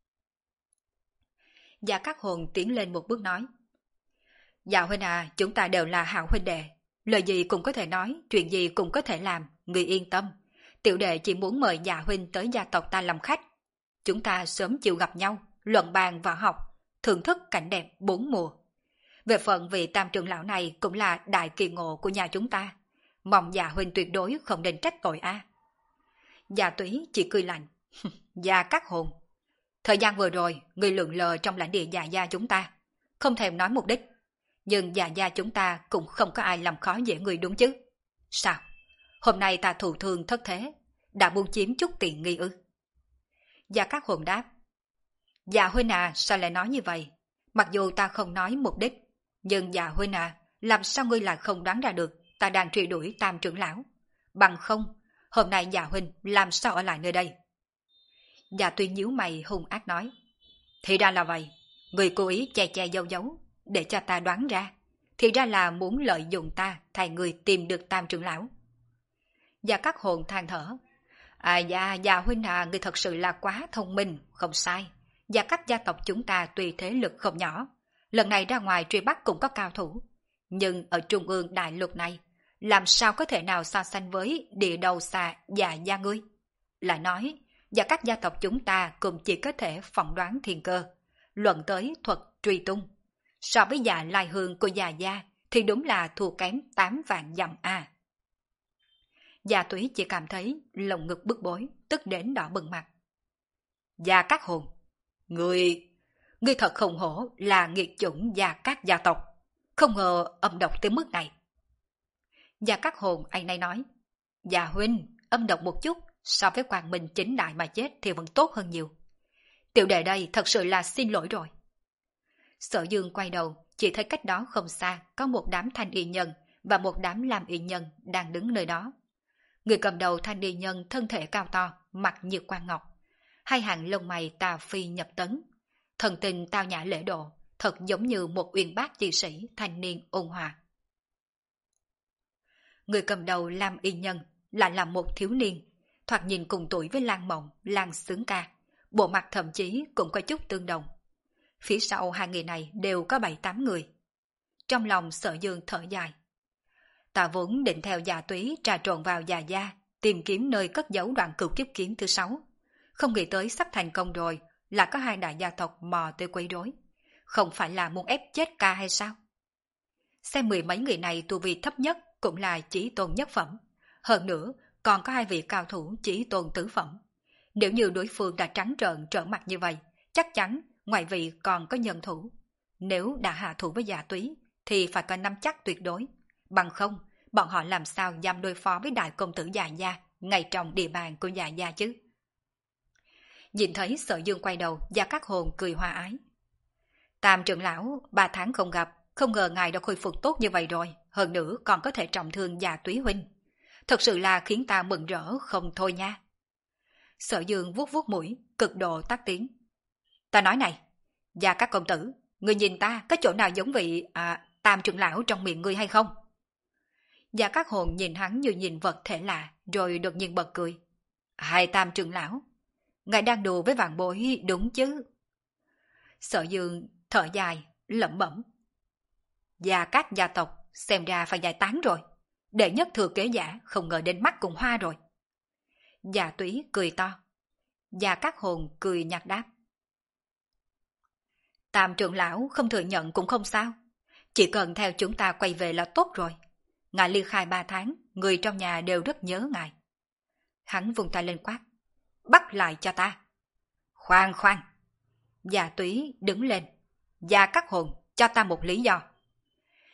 Dạ Các Hồn tiến lên một bước nói: Dạ huynh à, chúng ta đều là hảo huynh đệ, lời gì cũng có thể nói, chuyện gì cũng có thể làm, người yên tâm. Tiểu đệ chỉ muốn mời Dạ huynh tới gia tộc ta làm khách. Chúng ta sớm chịu gặp nhau, luận bàn và học, thưởng thức cảnh đẹp bốn mùa. Về phận vị tam trưởng lão này cũng là đại kỳ ngộ của nhà chúng ta, mong Dạ huynh tuyệt đối không nên trách tội a. Dạ Túy chỉ cười lạnh: Dạ Các Hồn, thời gian vừa rồi người lượn lờ trong lãnh địa Dạ gia chúng ta, không thèm nói mục đích, nhưng Dạ gia chúng ta cũng không có ai làm khó dễ người đúng chứ? Sao? Hôm nay ta thụ thương thất thế, đã buông chiếm chút tiền nghi ư? Dạ Các Hồn đáp: Dạ huynh à, sao lại nói như vậy? Mặc dù ta không nói mục đích, nhưng dạ huynh à, làm sao ngươi lại không đoán ra được ta đang truy đuổi tam trưởng lão? Bằng không, hôm nay dạ huynh làm sao ở lại nơi đây? Dạ Tuy nhíu mày hung ác nói: Thì ra là vậy, người cố ý che che giấu giấu, để cho ta đoán ra, thì ra là muốn lợi dụng ta thay người tìm được tam trưởng lão. Dạ Các Hồn than thở: À dạ, dạ huynh à, người thật sự là quá thông minh, không sai. Gia các gia tộc chúng ta tùy thế lực không nhỏ, lần này ra ngoài truy bắt cũng có cao thủ, nhưng ở trung ương đại lục này, làm sao có thể nào so sánh với địa đầu xa Dạ gia ngươi? Lại nói, gia các gia tộc chúng ta cũng chỉ có thể phỏng đoán thiên cơ, luận tới thuật truy tung. So với Dạ Lai Hương của Dạ gia thì đúng là thua kém tám vạn dặm a. Dạ Túy chỉ cảm thấy lồng ngực bức bối, tức đến đỏ bừng mặt. Gia Các Hồn, Ngươi, ngươi thật không hổ là nghiệt chủng Gia các gia tộc, không ngờ âm độc tới mức này. Gia Các Hồn anh này nói: Dạ huynh, âm độc một chút, so với quang minh chính đại mà chết thì vẫn tốt hơn nhiều. Tiểu đệ đây thật sự là xin lỗi rồi. Sở Dương quay đầu, chỉ thấy cách đó không xa có một đám thanh y nhân và một đám lam y nhân đang đứng nơi đó. Người cầm đầu thanh y nhân thân thể cao to, mặt như quan ngọc, hai hàng lông mày tà phi nhập tấn, thần tình tao nhã lễ độ, thật giống như một uyên bác chi sĩ thanh niên ôn hòa. Người cầm đầu Lam Y Nhân lại là một thiếu niên, thoạt nhìn cùng tuổi với Lan Mộng, Lan Sướng Ca, bộ mặt thậm chí cũng có chút tương đồng. Phía sau hai người này đều có bảy tám người. Trong lòng Sở Dương thở dài. Ta vốn định theo Dạ Túy trà trộn vào Dạ gia, tìm kiếm nơi cất giấu đoạn cửu kiếp kiếm thứ sáu. Không nghĩ tới sắp thành công rồi, là có hai đại gia tộc mò tới quấy rối. Không phải là muốn ép chết ca hay sao? Xem mười mấy người này tu vi thấp nhất cũng là chí tôn nhất phẩm. Hơn nữa, còn có hai vị cao thủ chí tôn tứ phẩm. Nếu như đối phương đã trắng trợn trở mặt như vậy, chắc chắn ngoại vị còn có nhân thủ. Nếu đã hạ thủ với Dạ Túy, thì phải có nắm chắc tuyệt đối. Bằng không, bọn họ làm sao dám đối phó với đại công tử Dạ gia, ngay trong địa bàn của Dạ gia chứ? Nhìn thấy Sở Dương quay đầu, Gia Các Hồn cười hòa ái. Tam trưởng lão, ba tháng không gặp, không ngờ ngài đã khôi phục tốt như vậy rồi, hơn nữa còn có thể trọng thương Dạ Túy huynh. Thật sự là khiến ta mừng rỡ không thôi nha. Sở Dương vuốt vuốt mũi, cực độ tắt tiếng. Ta nói này, Gia Các công tử, người nhìn ta có chỗ nào giống vị à, Tam trưởng lão trong miệng ngươi hay không? Gia Các Hồn nhìn hắn như nhìn vật thể lạ, rồi đột nhiên bật cười. Hai Tam trưởng lão, ngài đang đùa với vạn bối đúng chứ? Sở Dương thở dài, lẩm bẩm. Gia các gia tộc xem ra phải giải tán rồi. Đệ nhất thừa kế giả không ngờ đến mắt cùng hoa rồi. Dạ Túy cười to. Gia Các Hồn cười nhạt đáp. Tam trưởng lão không thừa nhận cũng không sao. Chỉ cần theo chúng ta quay về là tốt rồi. Ngài ly khai ba tháng, người trong nhà đều rất nhớ ngài. Hắn vùng tay lên quát. Bắt lại cho ta. Khoan khoan. Dạ Túy đứng lên. Gia Các Hồn, cho ta một lý do.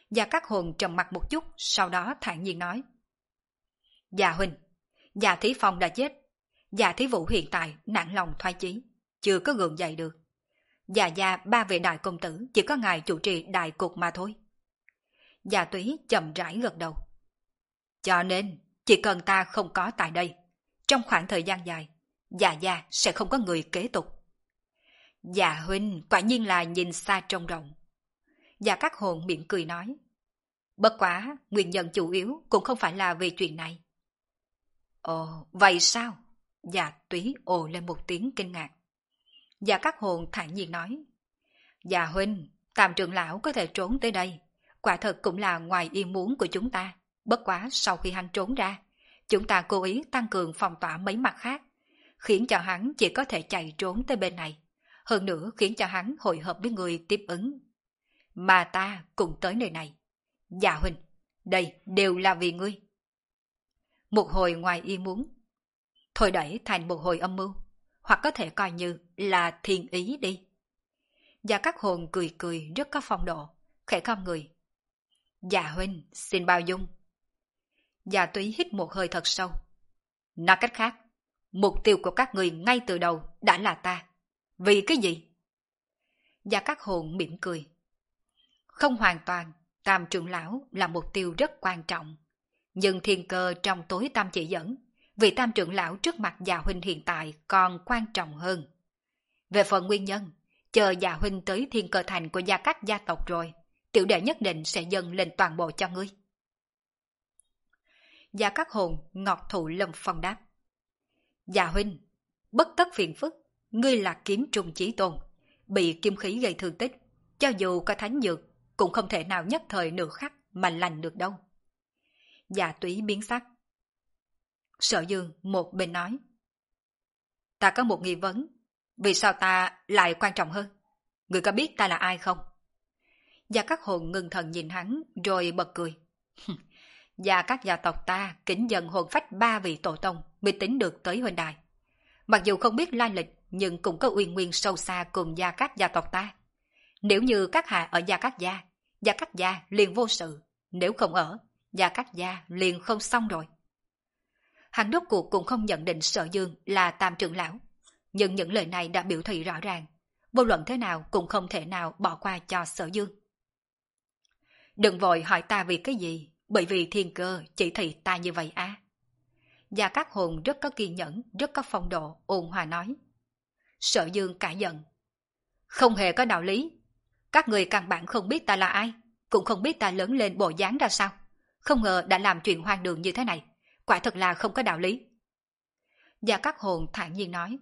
Gia Cát Hồn trầm mặt một chút, sau đó thản nhiên nói. Dạ huynh, Dạ Thí Phong đã chết. Dạ Thí Vũ hiện tại nản lòng thoái chí, chưa có gượng dậy được. Dạ gia ba vị đại công tử chỉ có ngài chủ trì đại cục mà thôi. Dạ Túy chậm rãi gật đầu. Cho nên, chỉ cần ta không có tại đây, trong khoảng thời gian dài, Dạ gia sẽ không có người kế tục. Dạ huynh quả nhiên là nhìn xa trông rộng. Dạ Cát Hồn miệng cười nói. Bất quá, nguyên nhân chủ yếu cũng không phải là vì chuyện này. Ồ, vậy sao? Dạ Túy ồ lên một tiếng kinh ngạc. Dạ Cát Hồn thản nhiên nói. Dạ huynh, Tam trưởng lão có thể trốn tới đây, quả thật cũng là ngoài ý muốn của chúng ta. Bất quá sau khi hắn trốn ra, chúng ta cố ý tăng cường phòng tỏa mấy mặt khác, khiến cho hắn chỉ có thể chạy trốn tới bên này. Hơn nữa khiến cho hắn hội hợp với người tiếp ứng. Mà ta cùng tới nơi này. Dạ huynh, đây đều là vì ngươi. Một hồi ngoài ý muốn, thôi đẩy thành một hồi âm mưu, hoặc có thể coi như là thiên ý đi. Gia Cát Hồn cười cười rất có phong độ, khẽ khom người. Dạ huynh, xin bao dung. Dạ Túy hít một hơi thật sâu. Nói cách khác, mục tiêu của các người ngay từ đầu đã là ta. Vì cái gì? Gia Cát Hồn mỉm cười. Không hoàn toàn, Tam trưởng lão là mục tiêu rất quan trọng. Nhưng thiên cơ trong tối tam chỉ dẫn, vị Tam trưởng lão trước mặt Dạ huynh hiện tại còn quan trọng hơn. Về phần nguyên nhân, chờ Dạ huynh tới thiên cơ thành của Gia Cát gia tộc rồi, tiểu đệ nhất định sẽ dâng lên toàn bộ cho ngươi. Gia Cát Hồn ngọt thụ lâm phong đáp. Dạ huynh, bất tất phiền phức, ngươi là kiếm trùng chí tôn, bị kim khí gây thương tích, cho dù có thánh dược, cũng không thể nào nhất thời nửa khắc mà lành được đâu. Dạ Túy biến sắc. Sở Dương một bên nói. Ta có một nghi vấn, vì sao ta lại quan trọng hơn? Ngươi có biết ta là ai không? Gia Cát Hồn ngưng thần nhìn hắn rồi bật cười. Gia Cát gia tộc ta kính dân hồn phách ba vị tổ tông mới tính được tới huynh đài. Mặc dù không biết lai lịch, nhưng cũng có uy nguyên sâu xa cùng Gia Cát gia tộc ta. Nếu như các hạ ở Gia Cát gia, Gia Cát gia liền vô sự. Nếu không ở, Gia Cát gia liền không xong rồi. Hắn rốt cuộc cũng không nhận định Sở Dương là Tam trưởng lão, nhưng những lời này đã biểu thị rõ ràng, vô luận thế nào cũng không thể nào bỏ qua cho Sở Dương. Đừng vội hỏi ta vì cái gì, bởi vì thiên cơ chỉ thị ta như vậy á. Gia Cát Hồn rất có kiên nhẫn, rất có phong độ, ôn hòa nói. Sở Dương cả giận. Không hề có đạo lý. Các người căn bản không biết ta là ai, cũng không biết ta lớn lên bộ dáng ra sao. Không ngờ đã làm chuyện hoang đường như thế này, quả thật là không có đạo lý. Gia Cát Hồn thản nhiên nói.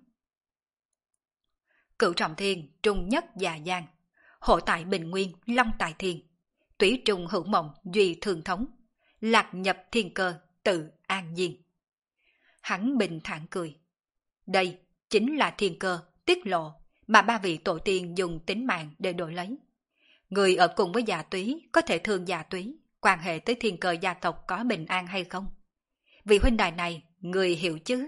Cửu trọng thiên, trung nhất già giang, hộ tại bình nguyên, long tại thiên, túy trùng hữu mộng, duy thường thống, lạc nhập thiên cơ, tự an nhiên. Hắn bình thản cười. Đây chính là thiên cơ, tiết lộ, mà ba vị tổ tiên dùng tính mạng để đổi lấy. Người ở cùng với Dạ Túy có thể thương Dạ Túy, quan hệ tới thiên cơ gia tộc có bình an hay không? Vị huynh đài này, người hiểu chứ?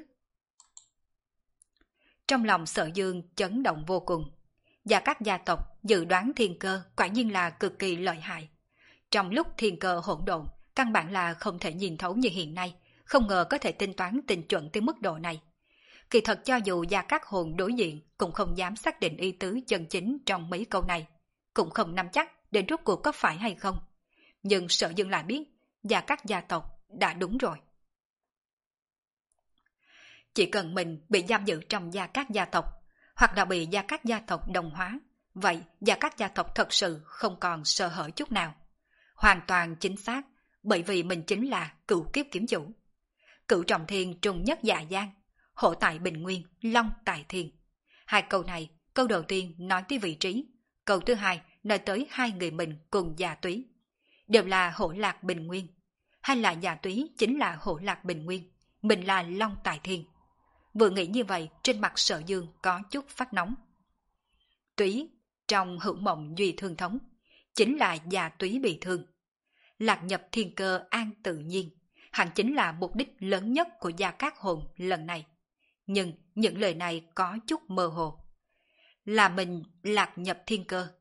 Trong lòng Sở Dương chấn động vô cùng. Gia Cát gia tộc dự đoán thiên cơ quả nhiên là cực kỳ lợi hại. Trong lúc thiên cơ hỗn độn, căn bản là không thể nhìn thấu như hiện nay, không ngờ có thể tính toán tinh chuẩn tới mức độ này. Kỳ thật cho dù Gia Cát Hồn đối diện cũng không dám xác định ý tứ chân chính trong mấy câu này, cũng không nắm chắc đến rốt cuộc có phải hay không. Nhưng Sở Dương lại biết, Gia Cát gia tộc đã đúng rồi. Chỉ cần mình bị giam giữ trong Gia Cát gia tộc, hoặc là bị Gia Cát gia tộc đồng hóa, vậy Gia Cát gia tộc thật sự không còn sơ hở chút nào. Hoàn toàn chính xác, bởi vì mình chính là cửu kiếp kiếm chủ. Cửu trọng thiên trung nhất dạ giang, hộ tại bình nguyên, long tại thiên. Hai câu này, câu đầu tiên nói tới vị trí, câu thứ hai nói tới hai người mình cùng Dạ Túy. Đều là hộ lạc bình nguyên, hay là Dạ Túy chính là hộ lạc bình nguyên, mình là long tại thiên. Vừa nghĩ như vậy, trên mặt Sở Dương có chút phát nóng. Túy, trong hữu mộng duy thương thống, chính là Dạ Túy bị thương. Lạc nhập thiên cơ an tự nhiên, hẳn chính là mục đích lớn nhất của Gia Cát Hồn lần này. Nhưng những lời này có chút mơ hồ. Là mình lạc nhập thiên cơ,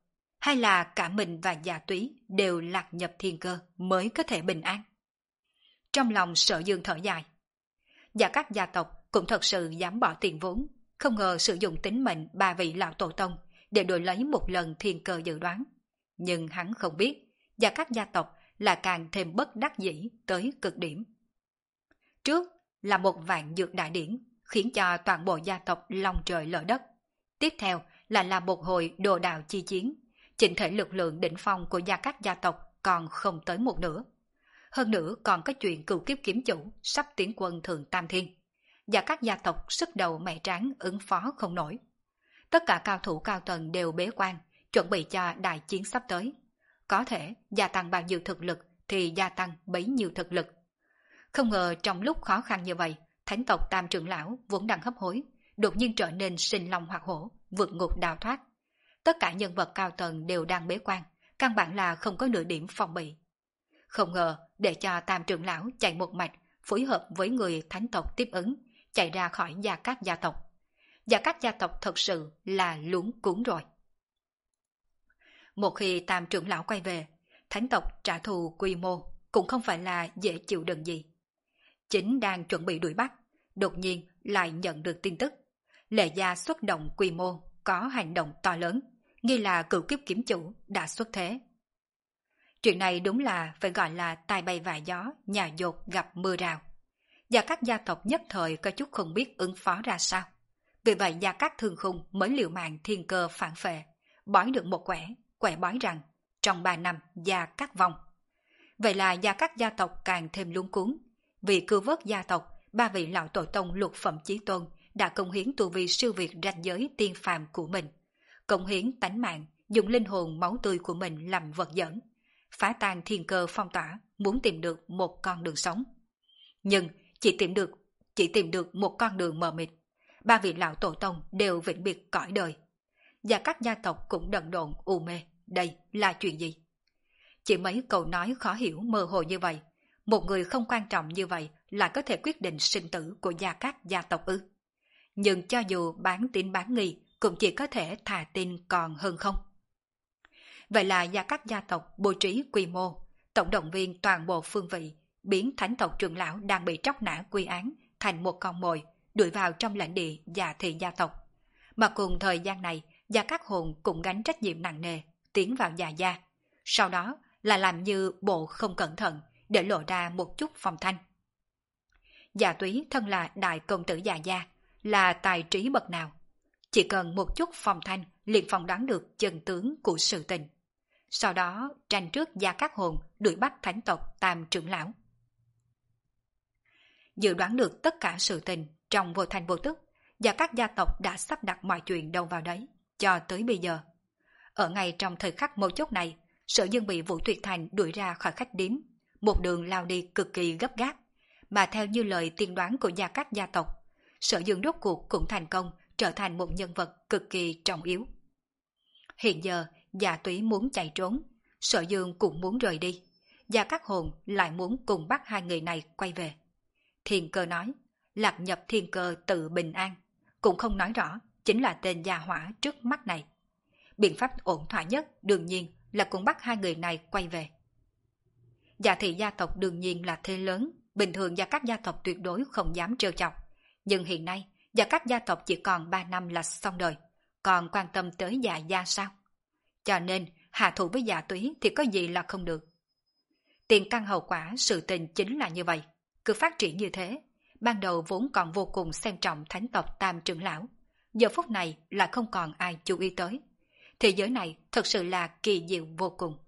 hay là cả mình và Gia Túy đều lạc nhập thiên cơ mới có thể bình an? Trong lòng Sở Dương thở dài. Và các gia tộc cũng thật sự dám bỏ tiền vốn, không ngờ sử dụng tính mệnh ba vị lão tổ tông để đổi lấy một lần thiên cơ dự đoán. Nhưng hắn không biết, và các gia tộc là càng thêm bất đắc dĩ tới cực điểm. Trước là một vạn dược đại điển, khiến cho toàn bộ gia tộc long trời lở đất. Tiếp theo là là một hồi đồ đạo chi chiến, chỉnh thể lực lượng đỉnh phong của gia các gia tộc còn không tới một nửa. Hơn nữa còn có chuyện cửu kiếp kiếm chủ sắp tiến quân thượng tam thiên, và các gia tộc sức đầu mẹ tráng ứng phó không nổi. Tất cả cao thủ cao tầng đều bế quan, chuẩn bị cho đại chiến sắp tới. Có thể gia tăng bao nhiêu thực lực thì gia tăng bấy nhiêu thực lực. Không ngờ trong lúc khó khăn như vậy, thánh tộc Tam trưởng lão vốn đang hấp hối, đột nhiên trở nên sinh long hoạt hổ, vượt ngục đào thoát. Tất cả nhân vật cao tầng đều đang bế quan, căn bản là không có nửa điểm phòng bị. Không ngờ để cho Tam trưởng lão chạy một mạch, phối hợp với người thánh tộc tiếp ứng, chạy ra khỏi gia các gia tộc. Gia các gia tộc thật sự là luống cuống rồi. Một khi Tam trưởng lão quay về, thánh tộc trả thù quy mô cũng không phải là dễ chịu đựng gì. Chính đang chuẩn bị đuổi bắt, đột nhiên lại nhận được tin tức. Lệ gia xuất động quy mô, có hành động to lớn, nghi là cửu kiếp kiếm chủ đã xuất thế. Chuyện này đúng là phải gọi là tai bay vạ gió, nhà dột gặp mưa rào. Và các gia tộc nhất thời có chút không biết ứng phó ra sao. Vì vậy Gia Cát Thương Khung mới liều mạng thiên cơ phản phệ, bói được một quẻ, quẻ bói rằng trong ba năm Gia Cát vong. Vậy là Gia Cát gia tộc càng thêm luống cuống. Vì cứu vớt gia tộc, ba vị lão tổ tông lục phẩm chí tôn đã cống hiến tu vi siêu việt ranh giới tiên phàm của mình, cống hiến tánh mạng, dùng linh hồn máu tươi của mình làm vật dẫn, phá tan thiên cơ phong tỏa, muốn tìm được một con đường sống. Nhưng chỉ tìm được chỉ tìm được một con đường mờ mịt. Ba vị lão tổ tông đều vĩnh biệt cõi đời. Và các gia tộc cũng đần độn u mê. Đây là chuyện gì? Chỉ mấy câu nói khó hiểu mơ hồ như vậy, một người không quan trọng như vậy lại có thể quyết định sinh tử của gia các gia tộc ư? Nhưng cho dù bán tín bán nghi cũng chỉ có thể thà tin còn hơn không. Vậy là gia các gia tộc bố trí quy mô, tổng động viên toàn bộ phương vị, biến thánh tộc trưởng lão đang bị tróc nã quy án thành một con mồi, đuổi vào trong lãnh địa Dạ Thị gia tộc. Mà cùng thời gian này, Gia Cát Hồn cũng gánh trách nhiệm nặng nề, tiến vào Dạ gia. Sau đó là làm như bộ không cẩn thận, để lộ ra một chút phong thanh. Dạ Túy thân là đại công tử Dạ gia, là tài trí bậc nào. Chỉ cần một chút phong thanh liền phỏng đoán được chân tướng của sự tình. Sau đó tranh trước Gia Cát Hồn đuổi bắt thánh tộc Tam trưởng lão. Dự đoán được tất cả sự tình trong vô thành vô tức, và các gia tộc đã sắp đặt mọi chuyện đâu vào đấy, cho tới bây giờ. Ở ngay trong thời khắc mấu chốt này, Sở Dương bị Vũ Tuyệt Thành đuổi ra khỏi khách điếm, một đường lao đi cực kỳ gấp gáp, mà theo như lời tiên đoán của gia các gia tộc, Sở Dương rốt cuộc cũng thành công trở thành một nhân vật cực kỳ trọng yếu. Hiện giờ, Dạ Túy muốn chạy trốn, Sở Dương cũng muốn rời đi, Gia Cát Hồn lại muốn cùng bắt hai người này quay về. Thiên Cơ nói, lạc nhập thiên cơ tự bình an, cũng không nói rõ chính là tên gia hỏa trước mắt này. Biện pháp ổn thỏa nhất đương nhiên là cùng bắt hai người này quay về. Dạ Thị gia tộc đương nhiên là thế lớn, bình thường Gia các gia tộc tuyệt đối không dám trêu chọc. Nhưng hiện nay, Gia các gia tộc chỉ còn ba năm là xong đời, còn quan tâm tới Dạ gia sao? Cho nên, hạ thủ với Dạ Túy thì có gì là không được. Tiền căn hậu quả sự tình chính là như vậy. Cứ phát triển như thế, ban đầu vốn còn vô cùng xem trọng thánh tộc Tam trưởng lão, giờ phút này lại không còn ai chú ý tới. Thế giới này thật sự là kỳ diệu vô cùng.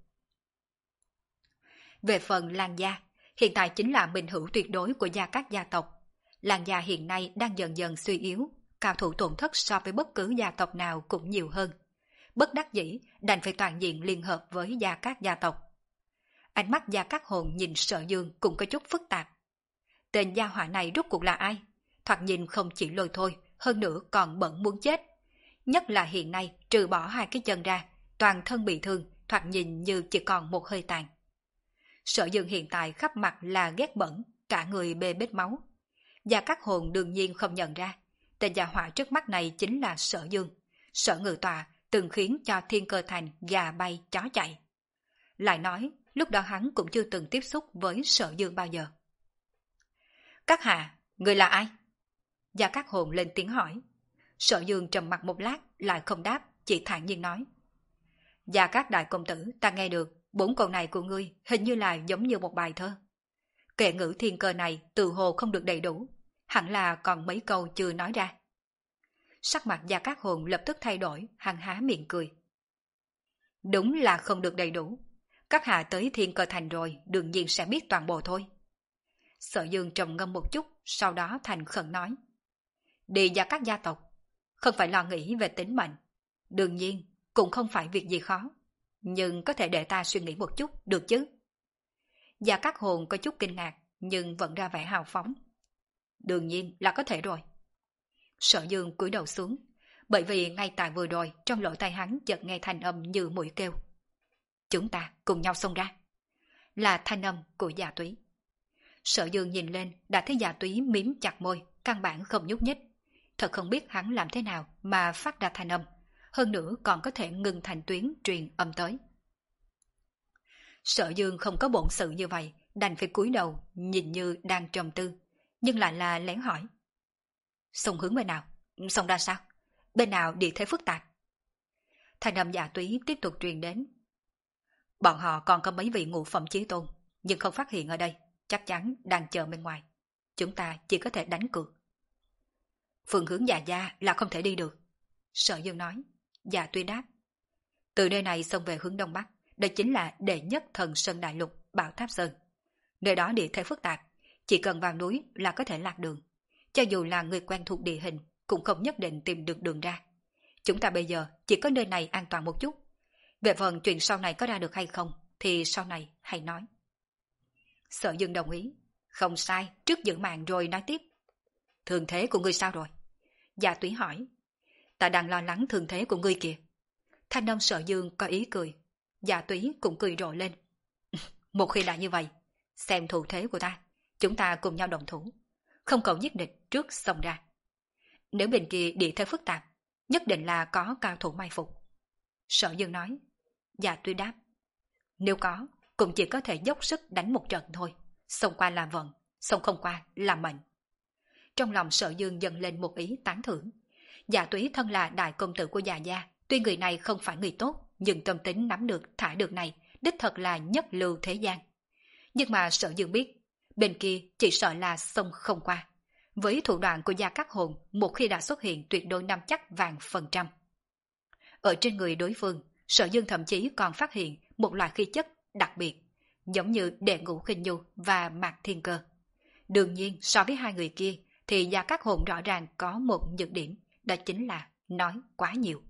Về phần Lan gia, hiện tại chính là minh hữu tuyệt đối của gia các gia tộc. Lan gia hiện nay đang dần dần suy yếu, cao thủ tổn thất so với bất cứ gia tộc nào cũng nhiều hơn. Bất đắc dĩ đành phải toàn diện liên hợp với gia các gia tộc. Ánh mắt Gia Cát Hồn nhìn Sở Dương cũng có chút phức tạp. Tên gia hỏa này rốt cuộc là ai? Thoạt nhìn không chỉ lôi thôi, hơn nữa còn bận muốn chết. Nhất là hiện nay trừ bỏ hai cái chân ra, toàn thân bị thương, thoạt nhìn như chỉ còn một hơi tàn. Sở Dương hiện tại khắp mặt là ghét bẩn, cả người bê bết máu. Gia Cát Hồn đương nhiên không nhận ra, tên gia hỏa trước mắt này chính là Sở Dương. Sở Ngự Tòa từng khiến cho Thiên Cơ Thành gà bay chó chạy. Lại nói, lúc đó hắn cũng chưa từng tiếp xúc với Sở Dương bao giờ. Các hạ, người là ai? Gia Cát Hồn lên tiếng hỏi. Sở Dương trầm mặt một lát, lại không đáp, chỉ thản nhiên nói. Gia Cát đại công tử, ta nghe được, bốn câu này của ngươi hình như là giống như một bài thơ. Kệ ngữ thiên cơ này từ hồ không được đầy đủ, hẳn là còn mấy câu chưa nói ra. Sắc mặt Gia Cát Hồn lập tức thay đổi, hắn há miệng cười. Đúng là không được đầy đủ. Các hạ tới Thiên Cơ Thành rồi, đương nhiên sẽ biết toàn bộ thôi. Sở Dương trầm ngâm một chút, sau đó thành khẩn nói. Đi Gia Cát gia tộc, không phải lo nghĩ về tính mệnh. Đương nhiên, cũng không phải việc gì khó. Nhưng có thể để ta suy nghĩ một chút, được chứ? Gia Cát Hồn có chút kinh ngạc, nhưng vẫn ra vẻ hào phóng. Đương nhiên là có thể rồi. Sở Dương cúi đầu xuống, bởi vì ngay tại vừa rồi trong lỗ tai hắn chợt nghe thanh âm như mũi kêu. Chúng ta cùng nhau xông ra. Là thanh âm của Dạ Túy. Sở Dương nhìn lên đã thấy Dạ Túy mím chặt môi, căn bản không nhúc nhích. Thật không biết hắn làm thế nào mà phát ra thanh âm, hơn nữa còn có thể ngừng thành tuyến truyền âm tới. Sở Dương không có bổn sự như vậy, đành phải cúi đầu, nhìn như đang trầm tư, nhưng lại là lén hỏi. Xông hướng bên nào? Xông ra sao? Bên nào địa thế phức tạp? Thanh âm Dạ Túy tiếp tục truyền đến. Bọn họ còn có mấy vị ngũ phẩm chí tôn, nhưng không phát hiện ở đây, chắc chắn đang chờ bên ngoài. Chúng ta chỉ có thể đánh cược. Phương hướng Dạ gia là không thể đi được. Sở Dương nói. Dạ Túy đáp. Từ nơi này xông về hướng đông bắc, đây chính là đệ nhất thần sơn đại lục Bảo Tháp Sơn. Nơi đó địa thế phức tạp, chỉ cần vào núi là có thể lạc đường. Cho dù là người quen thuộc địa hình, cũng không nhất định tìm được đường ra. Chúng ta bây giờ chỉ có nơi này an toàn một chút. Về phần chuyện sau này có ra được hay không, thì sau này hãy nói. Sở Dương đồng ý. Không sai, trước giữ mạng rồi nói tiếp. Thương thế của ngươi sao rồi? Dạ Túy hỏi. Ta đang lo lắng thương thế của ngươi kìa. Thanh âm Sở Dương có ý cười. Dạ Túy cũng cười rộ lên. Một khi đã như vậy, xem thủ thế của ta, chúng ta cùng nhau đồng thủ. Không cầu giết địch trước xông ra. Nếu bên kia địa thế phức tạp, nhất định là có cao thủ mai phục. Sở Dương nói. Dạ Túy đáp. Nếu có, cũng chỉ có thể dốc sức đánh một trận thôi. Xông qua là vận, xông không qua là mệnh. Trong lòng Sở Dương dâng lên một ý tán thưởng. Dạ Túy thân là đại công tử của Dạ gia, tuy người này không phải người tốt, nhưng tâm tính nắm được thả được này, đích thật là nhất lưu thế gian. Nhưng mà Sở Dương biết, bên kia chỉ sợ là xông không qua. Với thủ đoạn của Gia Cát Hồn, một khi đã xuất hiện tuyệt đối nắm chắc vàng phần trăm. Ở trên người đối phương, Sở Dương thậm chí còn phát hiện một loại khí chất đặc biệt, giống như Đệ Ngũ Khinh Nhu và Mạc Thiên Cơ. Đương nhiên, so với hai người kia, thì Gia Cát Hồn rõ ràng có một nhược điểm, đó chính là nói quá nhiều.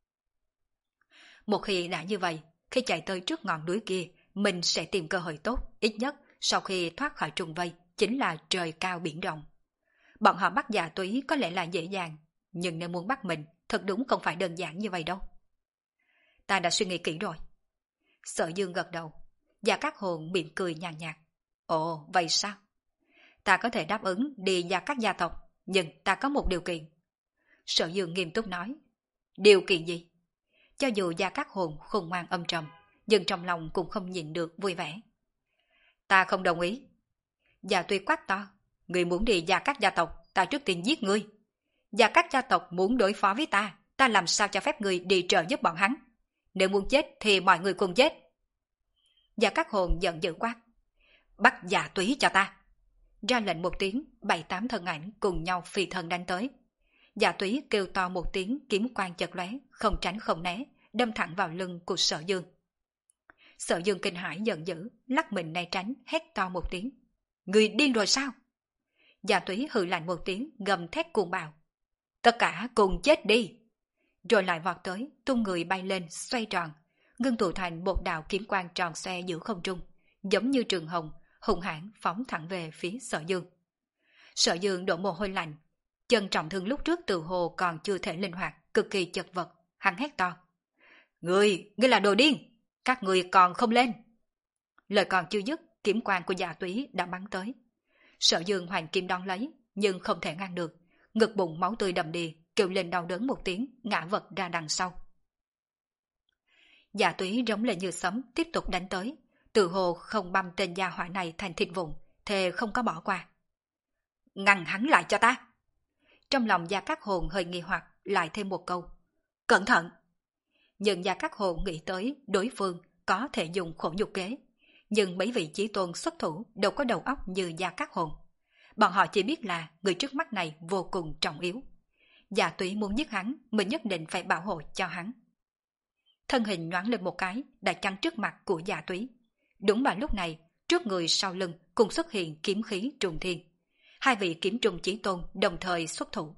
Một khi đã như vậy, khi chạy tới trước ngọn núi kia, mình sẽ tìm cơ hội tốt, ít nhất sau khi thoát khỏi trùng vây, chính là trời cao biển rộng. Bọn họ bắt Dạ Túy có lẽ là dễ dàng, nhưng nếu muốn bắt mình, thật đúng không phải đơn giản như vậy đâu. Ta đã suy nghĩ kỹ rồi. Sở Dương gật đầu. Gia Cát Hồn mỉm cười nhàn nhạt. Ồ, vậy sao? Ta có thể đáp ứng đi Gia Cát gia tộc, nhưng ta có một điều kiện. Sở Dương nghiêm túc nói. Điều kiện gì? Cho dù Gia Cát Hồn khôn ngoan âm trầm, nhưng trong lòng cũng không nhìn được vui vẻ. Ta không đồng ý. Gia Túy quát to. Người muốn đi Gia Cát gia tộc, ta trước tiên giết ngươi. Gia Cát gia tộc muốn đối phó với ta, ta làm sao cho phép ngươi đi trợ giúp bọn hắn? Nếu muốn chết thì mọi người cùng chết. Gia Cát Hồn giận dữ quát. Bắt Dạ Túy cho ta. Ra lệnh một tiếng, bảy tám thân ảnh cùng nhau phi thân đánh tới. Dạ Túy kêu to một tiếng, kiếm quang chật lóe, không tránh không né, đâm thẳng vào lưng của Sở Dương. Sở Dương kinh hãi giận dữ, lắc mình né tránh, hét to một tiếng. Người điên rồi sao? Dạ Túy hừ lạnh một tiếng, gầm thét cuồng bạo. Tất cả cùng chết đi. Rồi lại vọt tới, tung người bay lên, xoay tròn, ngưng tụ thành một đạo kiếm quang tròn xoe giữa không trung, giống như trường hồng, hùng hãn phóng thẳng về phía Sở Dương. Sở Dương đổ mồ hôi lạnh, chân trọng thương lúc trước từ hồ còn chưa thể linh hoạt, cực kỳ chật vật, hắn hét to. Ngươi, ngươi là đồ điên, các ngươi còn không lên. Lời còn chưa dứt, kiếm quang của Dạ Túy đã bắn tới. Sở Dương hoành kiếm đón lấy, nhưng không thể ngăn được, ngực bụng máu tươi đầm đìa, kêu lên đau đớn một tiếng, ngã vật ra đằng sau. Dạ túy rống lên như sấm tiếp tục đánh tới, tự hồ không băm tên gia hỏa này thành thịt vụn, thề không có bỏ qua. Ngăn hắn lại cho ta! Trong lòng Gia Cát Hồn hơi nghi hoặc, lại thêm một câu. Cẩn thận! Nhưng Gia Cát Hồn nghĩ tới đối phương có thể dùng khổ nhục kế. Nhưng mấy vị chí tôn xuất thủ đâu có đầu óc như Gia Cát Hồn. Bọn họ chỉ biết là người trước mắt này vô cùng trọng yếu. Dạ túy muốn giết hắn, mình nhất định phải bảo hộ cho hắn. Thân hình nhoáng lên một cái, đã chắn trước mặt của dạ túy. Đúng vào lúc này, trước người sau lưng cùng xuất hiện kiếm khí trùng thiên. Hai vị kiếm trùng chí tôn đồng thời xuất thủ.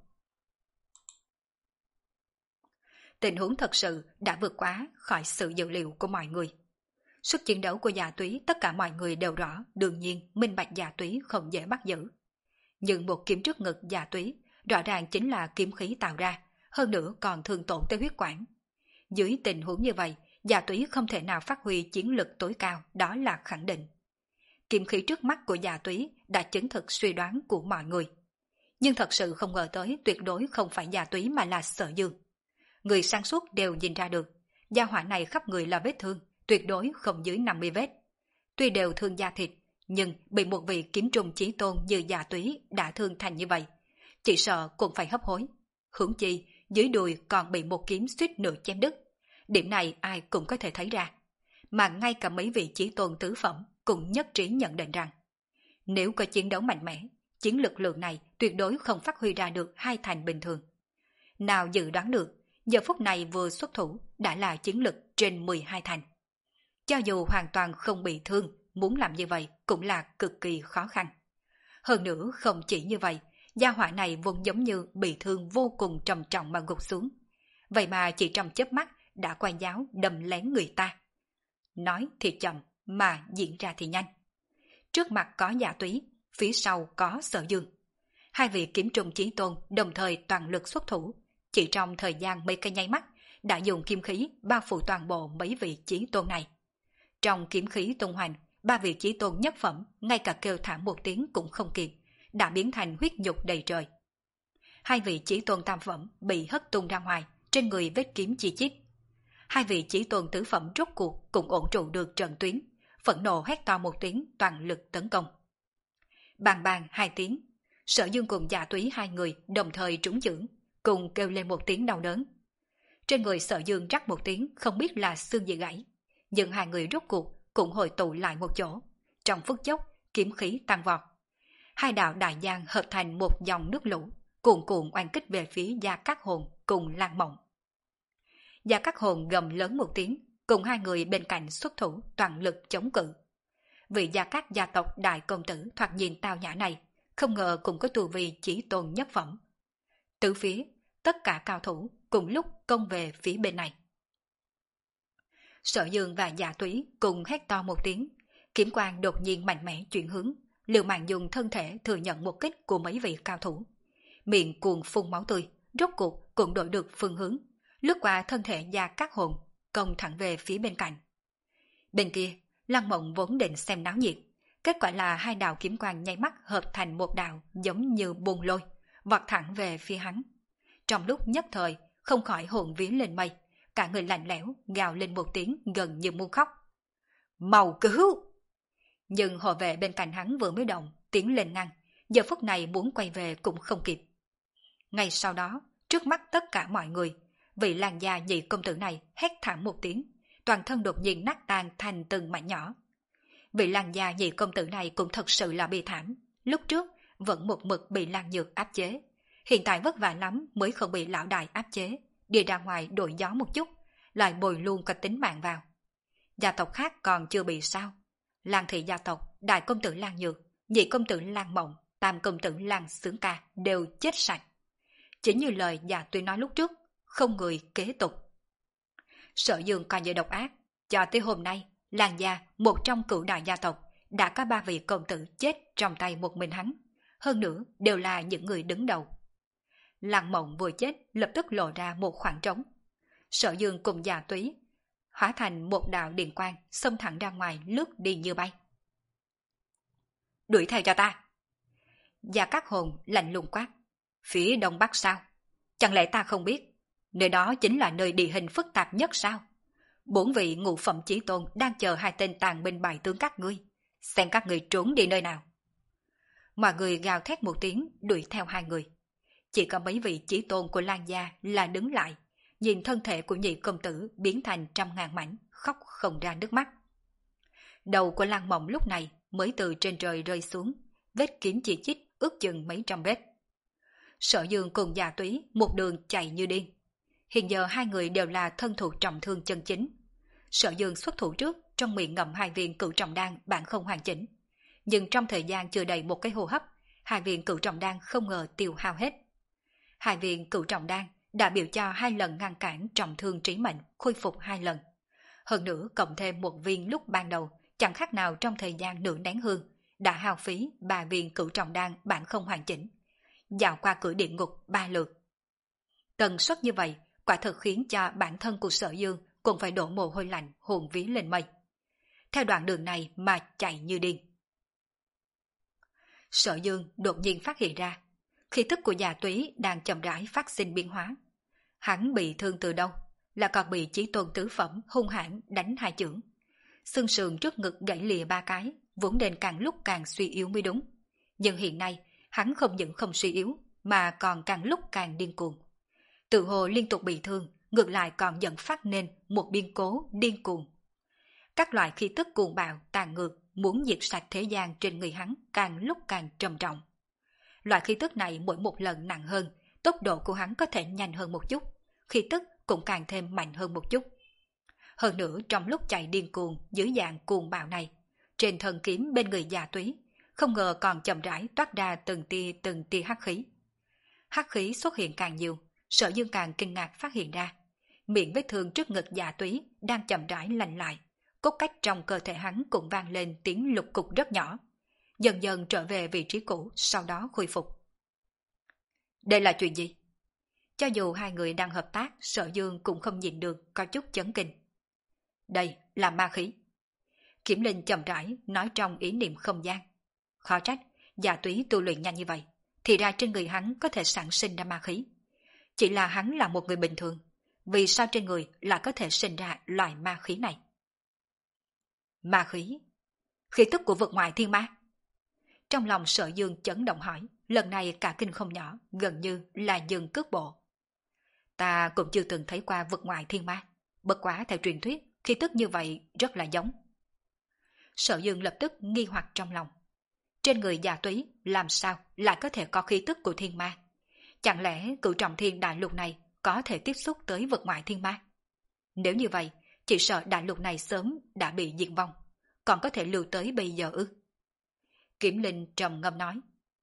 Tình huống thật sự đã vượt quá khỏi sự dự liệu của mọi người. Sức chiến đấu của dạ túy tất cả mọi người đều rõ, đương nhiên minh bạch dạ túy không dễ bắt giữ. Nhưng một kiếm trước ngực dạ túy rõ ràng chính là kiếm khí tạo ra, hơn nữa còn thương tổn tới huyết quản. Dưới tình huống như vậy, dạ túy không thể nào phát huy chiến lực tối cao, đó là khẳng định. Kiếm khí trước mắt của dạ túy đã chứng thực suy đoán của mọi người. Nhưng thật sự không ngờ tới tuyệt đối không phải dạ túy mà là Sở Dương. Người sáng suốt đều nhìn ra được, gia hỏa này khắp người là vết thương, tuyệt đối không dưới năm mươi vết. Tuy đều thương da thịt, nhưng bị một vị kiếm trùng chí tôn như dạ túy đã thương thành như vậy, chỉ sợ cũng phải hấp hối. Huống chi, dưới đùi còn bị một kiếm suýt nửa chém đứt. Điểm này ai cũng có thể thấy ra. Mà ngay cả mấy vị chí tôn tứ phẩm cũng nhất trí nhận định rằng, nếu có chiến đấu mạnh mẽ, chiến lực lượng này tuyệt đối không phát huy ra được hai thành bình thường. Nào dự đoán được, giờ phút này vừa xuất thủ đã là chiến lực trên mười hai thành. Cho dù hoàn toàn không bị thương, muốn làm như vậy cũng là cực kỳ khó khăn. Hơn nữa không chỉ như vậy, gia hỏa này vốn giống như bị thương vô cùng trầm trọng mà gục xuống. Vậy mà chỉ trong chớp mắt đã quay giáo đâm lén người ta. Nói thì chậm mà diễn ra thì nhanh. Trước mặt có dạ túy, phía sau có Sở Dương. Hai vị kiếm trùng chí tôn đồng thời toàn lực xuất thủ, chỉ trong thời gian mấy cái nháy mắt đã dùng kiếm khí bao phủ toàn bộ mấy vị chí tôn này. Trong kiếm khí tung hoành, ba vị chí tôn nhất phẩm ngay cả kêu thảm một tiếng cũng không kịp, đã biến thành huyết nhục đầy trời. Hai vị chí tôn tam phẩm bị hất tung ra ngoài, trên người vết kiếm chi chít. Hai vị chí tôn tứ phẩm rốt cuộc cũng ổn trụ được trận tuyến, phẫn nộ hét to một tiếng toàn lực tấn công. Bàng bàng hai tiếng, Sở Dương cùng dạ túy hai người đồng thời trúng chưởng, cùng kêu lên một tiếng đau đớn. Trên người Sở Dương rắc một tiếng không biết là xương gì gãy, nhưng hai người rốt cuộc cũng hội tụ lại một chỗ. Trong phút chốc, kiếm khí tăng vọt. Hai đạo đại giang hợp thành một dòng nước lũ, cuồn cuộn oanh kích về phía Gia Cát Hồn cùng Lan Mộng. Gia Cát Hồn gầm lớn một tiếng, cùng hai người bên cạnh xuất thủ toàn lực chống cự. Vị Gia Cát gia tộc đại công tử thoạt nhìn tao nhã này, không ngờ cũng có tu vi chỉ tôn nhất phẩm. Từ phía, tất cả cao thủ cùng lúc công về phía bên này. Sở Dương và dạ túy cùng hét to một tiếng, kiếm quang đột nhiên mạnh mẽ chuyển hướng, liều mạng dùng thân thể thừa nhận một kích của mấy vị cao thủ. Miệng cuồng phun máu tươi, rốt cuộc cũng đổi được phương hướng, lướt qua thân thể Gia Cát Hồn, công thẳng về phía bên cạnh. Bên kia, Lăng Mộng vốn định xem náo nhiệt, kết quả là hai đạo kiếm quang nháy mắt hợp thành một đạo giống như buồn lôi, vọt thẳng về phía hắn. Trong lúc nhất thời, không khỏi hồn vía lên mây, cả người lạnh lẽo gào lên một tiếng gần như muốn khóc. Mau cứu! Nhưng hộ vệ bên cạnh hắn vừa mới động, tiến lên ngăn, giờ phút này muốn quay về cũng không kịp. Ngay sau đó, trước mắt tất cả mọi người, vị làn da nhị công tử này hét thảm một tiếng, toàn thân đột nhiên nát tan thành từng mảnh nhỏ. Vị làn da nhị công tử này cũng thật sự là bi thảm, lúc trước vẫn một mực bị Lan Nhược áp chế, hiện tại vất vả lắm mới không bị lão đại áp chế, đi ra ngoài đổi gió một chút, lại bồi luôn cả tính mạng vào. Gia tộc khác còn chưa bị sao? Lan thị gia tộc, đại công tử Lan Nhược, nhị công tử Lan Mộng, tam công tử Lan Sướng Ca đều chết sạch. Chính như lời Dạ Tuy nói lúc trước, không người kế tục. Sở Dương coi như độc ác, cho tới hôm nay, Lan gia, một trong cửu đại gia tộc, đã có ba vị công tử chết trong tay một mình hắn, hơn nữa đều là những người đứng đầu. Lan Mộng vừa chết lập tức lộ ra một khoảng trống. Sở Dương cùng Dạ Túy hóa thành một đạo điện quang xông thẳng ra ngoài, lướt đi như bay. Đuổi theo cho ta! Gia Cát Hồn lạnh lùng quát. Phía đông bắc sao? Chẳng lẽ ta không biết? Nơi đó chính là nơi địa hình phức tạp nhất sao? Bốn vị ngũ phẩm chí tôn đang chờ hai tên tàn binh bại tướng các ngươi, xem các ngươi trốn đi nơi nào. Mọi người gào thét một tiếng đuổi theo hai người. Chỉ có mấy vị chí tôn của Lan gia là đứng lại, nhìn thân thể của nhị công tử biến thành trăm ngàn mảnh, khóc không ra nước mắt. Đầu của Lan Mộng lúc này mới từ trên trời rơi xuống, vết kiếm chỉ chít ước chừng mấy trăm vết. Sở Dương cùng Dạ Túy một đường chạy như điên. Hiện giờ hai người đều là thân thủ trọng thương chân chính. Sở Dương xuất thủ trước, trong miệng ngậm hai viên cửu trọng đan bản không hoàn chỉnh. Nhưng trong thời gian chưa đầy một cái hô hấp, hai viên cửu trọng đan không ngờ tiêu hao hết. Hai viên cửu trọng đan đã biểu cho hai lần ngăn cản trọng thương trí mệnh khôi phục hai lần. Hơn nữa cộng thêm một viên lúc ban đầu, chẳng khác nào trong thời gian nửa nén hương, đã hao phí ba viên cửu trọng đan bản không hoàn chỉnh. Dạo qua cửa địa ngục ba lượt. Tần suất như vậy, quả thật khiến cho bản thân của Sở Dương cũng phải đổ mồ hôi lạnh hồn vía lên mây. Theo đoạn đường này mà chạy như điên. Sở Dương đột nhiên phát hiện ra, khí tức của Dạ Túy đang chậm rãi phát sinh biến hóa. Hắn bị thương từ đâu, là còn bị chí tôn tứ phẩm hung hãn đánh hai chưởng. Xương sườn trước ngực gãy lìa ba cái, vốn nên càng lúc càng suy yếu mới đúng. Nhưng hiện nay, hắn không những không suy yếu, mà còn càng lúc càng điên cuồng. Tự hồ liên tục bị thương, ngược lại còn dẫn phát nên một biến cố điên cuồng. Các loại khí tức cuồng bạo, tàn ngược, muốn diệt sạch thế gian trên người hắn càng lúc càng trầm trọng. Loại khí tức này mỗi một lần nặng hơn, tốc độ của hắn có thể nhanh hơn một chút, khí tức cũng càng thêm mạnh hơn một chút. Hơn nữa trong lúc chạy điên cuồng dưới dạng cuồng bạo này, trên thân kiếm bên người Dạ Túy, không ngờ còn chậm rãi toát ra từng tia từng tia hắc khí. Hắc khí xuất hiện càng nhiều, Sở Dương càng kinh ngạc phát hiện ra, miệng vết thương trước ngực Dạ Túy đang chậm rãi lành lại, cốt cách trong cơ thể hắn cũng vang lên tiếng lục cục rất nhỏ, dần dần trở về vị trí cũ, sau đó khôi phục. Đây là chuyện gì? Cho dù hai người đang hợp tác, Sở Dương cũng không nhìn được, có chút chấn kinh. Đây là ma khí. Kiểm Linh chậm rãi nói trong ý niệm không gian. Khó trách, Dạ Túy tu luyện nhanh như vậy, thì ra trên người hắn có thể sản sinh ra ma khí. Chỉ là hắn là một người bình thường, vì sao trên người lại có thể sinh ra loại ma khí này? Ma khí? Khí tức của vực ngoại thiên ma? Trong lòng Sở Dương chấn động hỏi, lần này cả kinh không nhỏ, gần như là dừng cước bộ. Ta cũng chưa từng thấy qua vực ngoại thiên ma, bất quá theo truyền thuyết, khí tức như vậy rất là giống. Sở Dương lập tức nghi hoặc trong lòng. Trên người Dạ Túy làm sao lại có thể có khí tức của thiên ma? Chẳng lẽ cửu trọng thiên đại lục này có thể tiếp xúc tới vực ngoại thiên ma? Nếu như vậy, chỉ sợ đại lục này sớm đã bị diệt vong, còn có thể lưu tới bây giờ ư? Kiểm Linh trầm ngâm nói.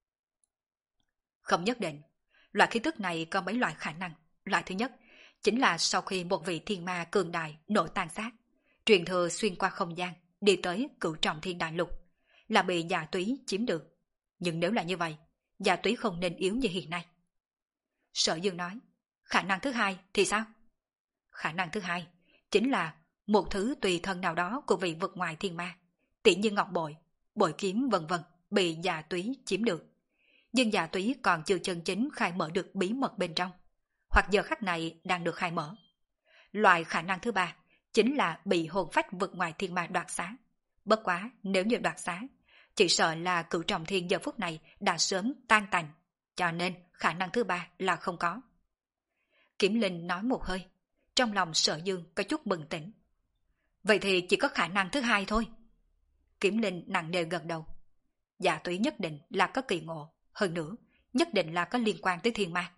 Không nhất định, loại khí tức này có mấy loại khả năng. Loại thứ nhất, chính là sau khi một vị thiên ma cường đại nổ tan xác, truyền thừa xuyên qua không gian, đi tới cửu trọng thiên đại lục, là bị Dạ Túy chiếm được. Nhưng nếu là như vậy, Dạ Túy không nên yếu như hiện nay. Sở Dương nói, khả năng thứ hai thì sao? Khả năng thứ hai chính là một thứ tùy thân nào đó của vị vực ngoài thiên ma, tỉ như ngọc bội, bội kiếm vân vân, bị Dạ Túy chiếm được. Nhưng Dạ Túy còn chưa chân chính khai mở được bí mật bên trong, hoặc giờ khắc này đang được khai mở. Loại khả năng thứ ba chính là bị hồn phách vực ngoài thiên ma đoạt xá. Bất quá nếu như đoạt xá, chỉ sợ là cửu trọng thiên giờ phút này đã sớm tan tành, cho nên khả năng thứ ba là không có. Kiểm Linh nói một hơi, trong lòng Sở Dương có chút bừng tỉnh. Vậy thì chỉ có khả năng thứ hai thôi. Kiểm Linh nặng nề gật đầu. Dạ Túy nhất định là có kỳ ngộ, hơn nữa nhất định là có liên quan tới thiên ma.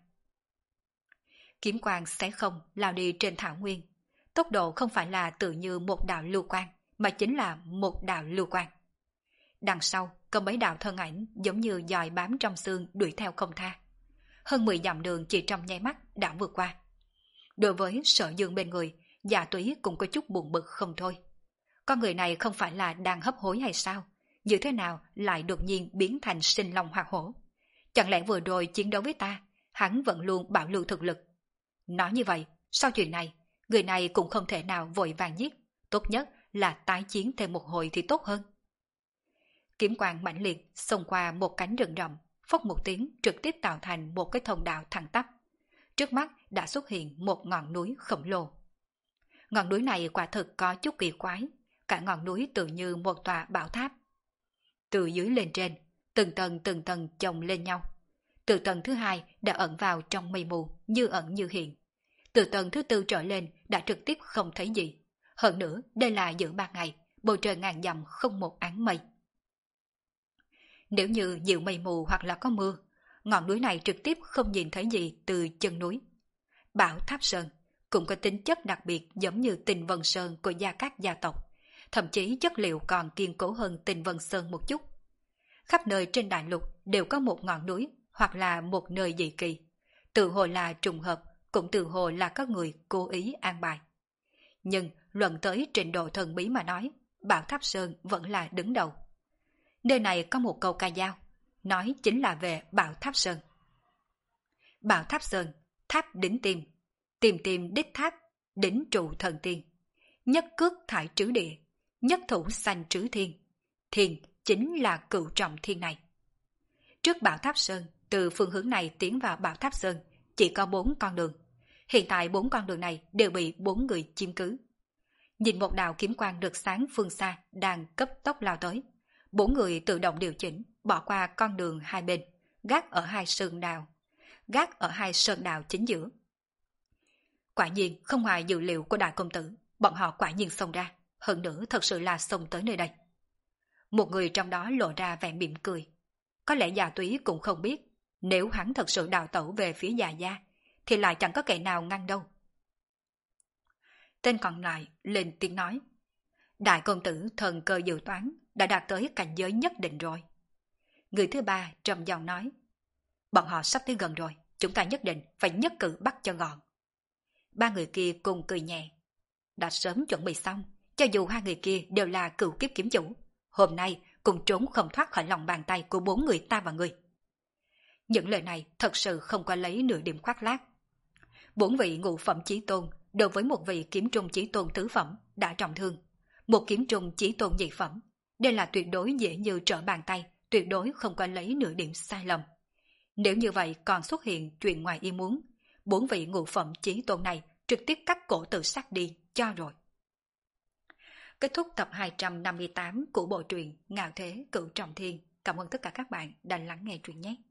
Kiếm quang xé không lao đi trên thảo nguyên, tốc độ không phải là tự như một đạo lưu quang, mà chính là một đạo lưu quang. Đằng sau có mấy đạo thân ảnh giống như dòi bám trong xương đuổi theo không tha. Hơn mười dặm đường chỉ trong nháy mắt đã vượt qua. Đối với Sở Dương bên người, Dạ Túy cũng có chút buồn bực không thôi. Con người này không phải là đang hấp hối hay sao? Như thế nào lại đột nhiên biến thành sinh long hoạt hổ? Chẳng lẽ vừa rồi chiến đấu với ta, hắn vẫn luôn bảo lưu thực lực? Nói như vậy, sau chuyện này, người này cũng không thể nào vội vàng giết, tốt nhất là tái chiến thêm một hồi thì tốt hơn. Kiếm quang mãnh liệt xông qua một cánh rừng rậm, phốc một tiếng trực tiếp tạo thành một cái thông đạo thẳng tắp. Trước mắt đã xuất hiện một ngọn núi khổng lồ. Ngọn núi này quả thực có chút kỳ quái, cả ngọn núi tự như một tòa bảo tháp. Từ dưới lên trên, từng tầng từng tầng chồng lên nhau. Từ tầng thứ hai đã ẩn vào trong mây mù, như ẩn như hiện. Từ tầng thứ tư trở lên đã trực tiếp không thấy gì. Hơn nữa, đây là giữa ban ngày, bầu trời ngàn dặm không một áng mây. Nếu như nhiều mây mù hoặc là có mưa, ngọn núi này trực tiếp không nhìn thấy gì từ chân núi. Bảo Tháp Sơn cũng có tính chất đặc biệt giống như Tinh Vân Sơn của Gia Cát gia tộc, thậm chí chất liệu còn kiên cố hơn Tinh Vân Sơn một chút. Khắp nơi trên đại lục đều có một ngọn núi hoặc là một nơi dị kỳ. Tự hồ là trùng hợp, cũng tự hồ là có người cố ý an bài. Nhưng luận tới trình độ thần bí mà nói, Bảo Tháp Sơn vẫn là đứng đầu. Nơi này có một câu ca dao, nói chính là về Bảo Tháp Sơn. Bảo Tháp Sơn, tháp đỉnh tiên, tìm tìm đích tháp, đỉnh trụ thần tiên. Nhất cước thải trứ địa, nhất thủ sanh trứ thiên. Thiên chính là cựu trọng thiên này. Trước Bảo Tháp Sơn, từ phương hướng này tiến vào Bảo Tháp Sơn, chỉ có bốn con đường. Hiện tại bốn con đường này đều bị bốn người chiếm cứ. Nhìn một đạo kiếm quang rực sáng phương xa đang cấp tốc lao tới. Bốn người tự động điều chỉnh, bỏ qua con đường hai bên, gác ở hai sơn đào, gác ở hai sơn đào chính giữa. Quả nhiên không ngoài dự liệu của đại công tử, bọn họ quả nhiên xông ra, hơn nữa thật sự là xông tới nơi đây. Một người trong đó lộ ra vẻ mỉm cười. Có lẽ Già Túy cũng không biết, nếu hắn thật sự đào tẩu về phía Già Gia, thì lại chẳng có kẻ nào ngăn đâu. Tên còn lại lên tiếng nói, đại công tử thần cơ dự toán đã đạt tới cảnh giới nhất định rồi. Người thứ ba trầm giọng nói, bọn họ sắp tới gần rồi, chúng ta nhất định phải nhất cử bắt cho gọn. Ba người kia cùng cười nhẹ, đã sớm chuẩn bị xong, cho dù hai người kia đều là cựu kiếp kiếm chủ, hôm nay cùng trốn không thoát khỏi lòng bàn tay của bốn người ta và người. Những lời này thật sự không có lấy nửa điểm khoác lác. Bốn vị ngũ phẩm chí tôn đối với một vị kiếm trung chí tôn tứ phẩm đã trọng thương, một kiếm trung chí tôn nhị phẩm, đây là tuyệt đối dễ như trở bàn tay, tuyệt đối không có lấy nửa điểm sai lầm. Nếu như vậy còn xuất hiện chuyện ngoài ý muốn, bốn vị ngũ phẩm chí tôn này trực tiếp cắt cổ tự sát đi cho rồi. Kết thúc tập hai trăm năm mươi tám của bộ truyện Ngạo Thế Cửu Trọng Thiên. Cảm ơn tất cả các bạn đã lắng nghe truyện nhé.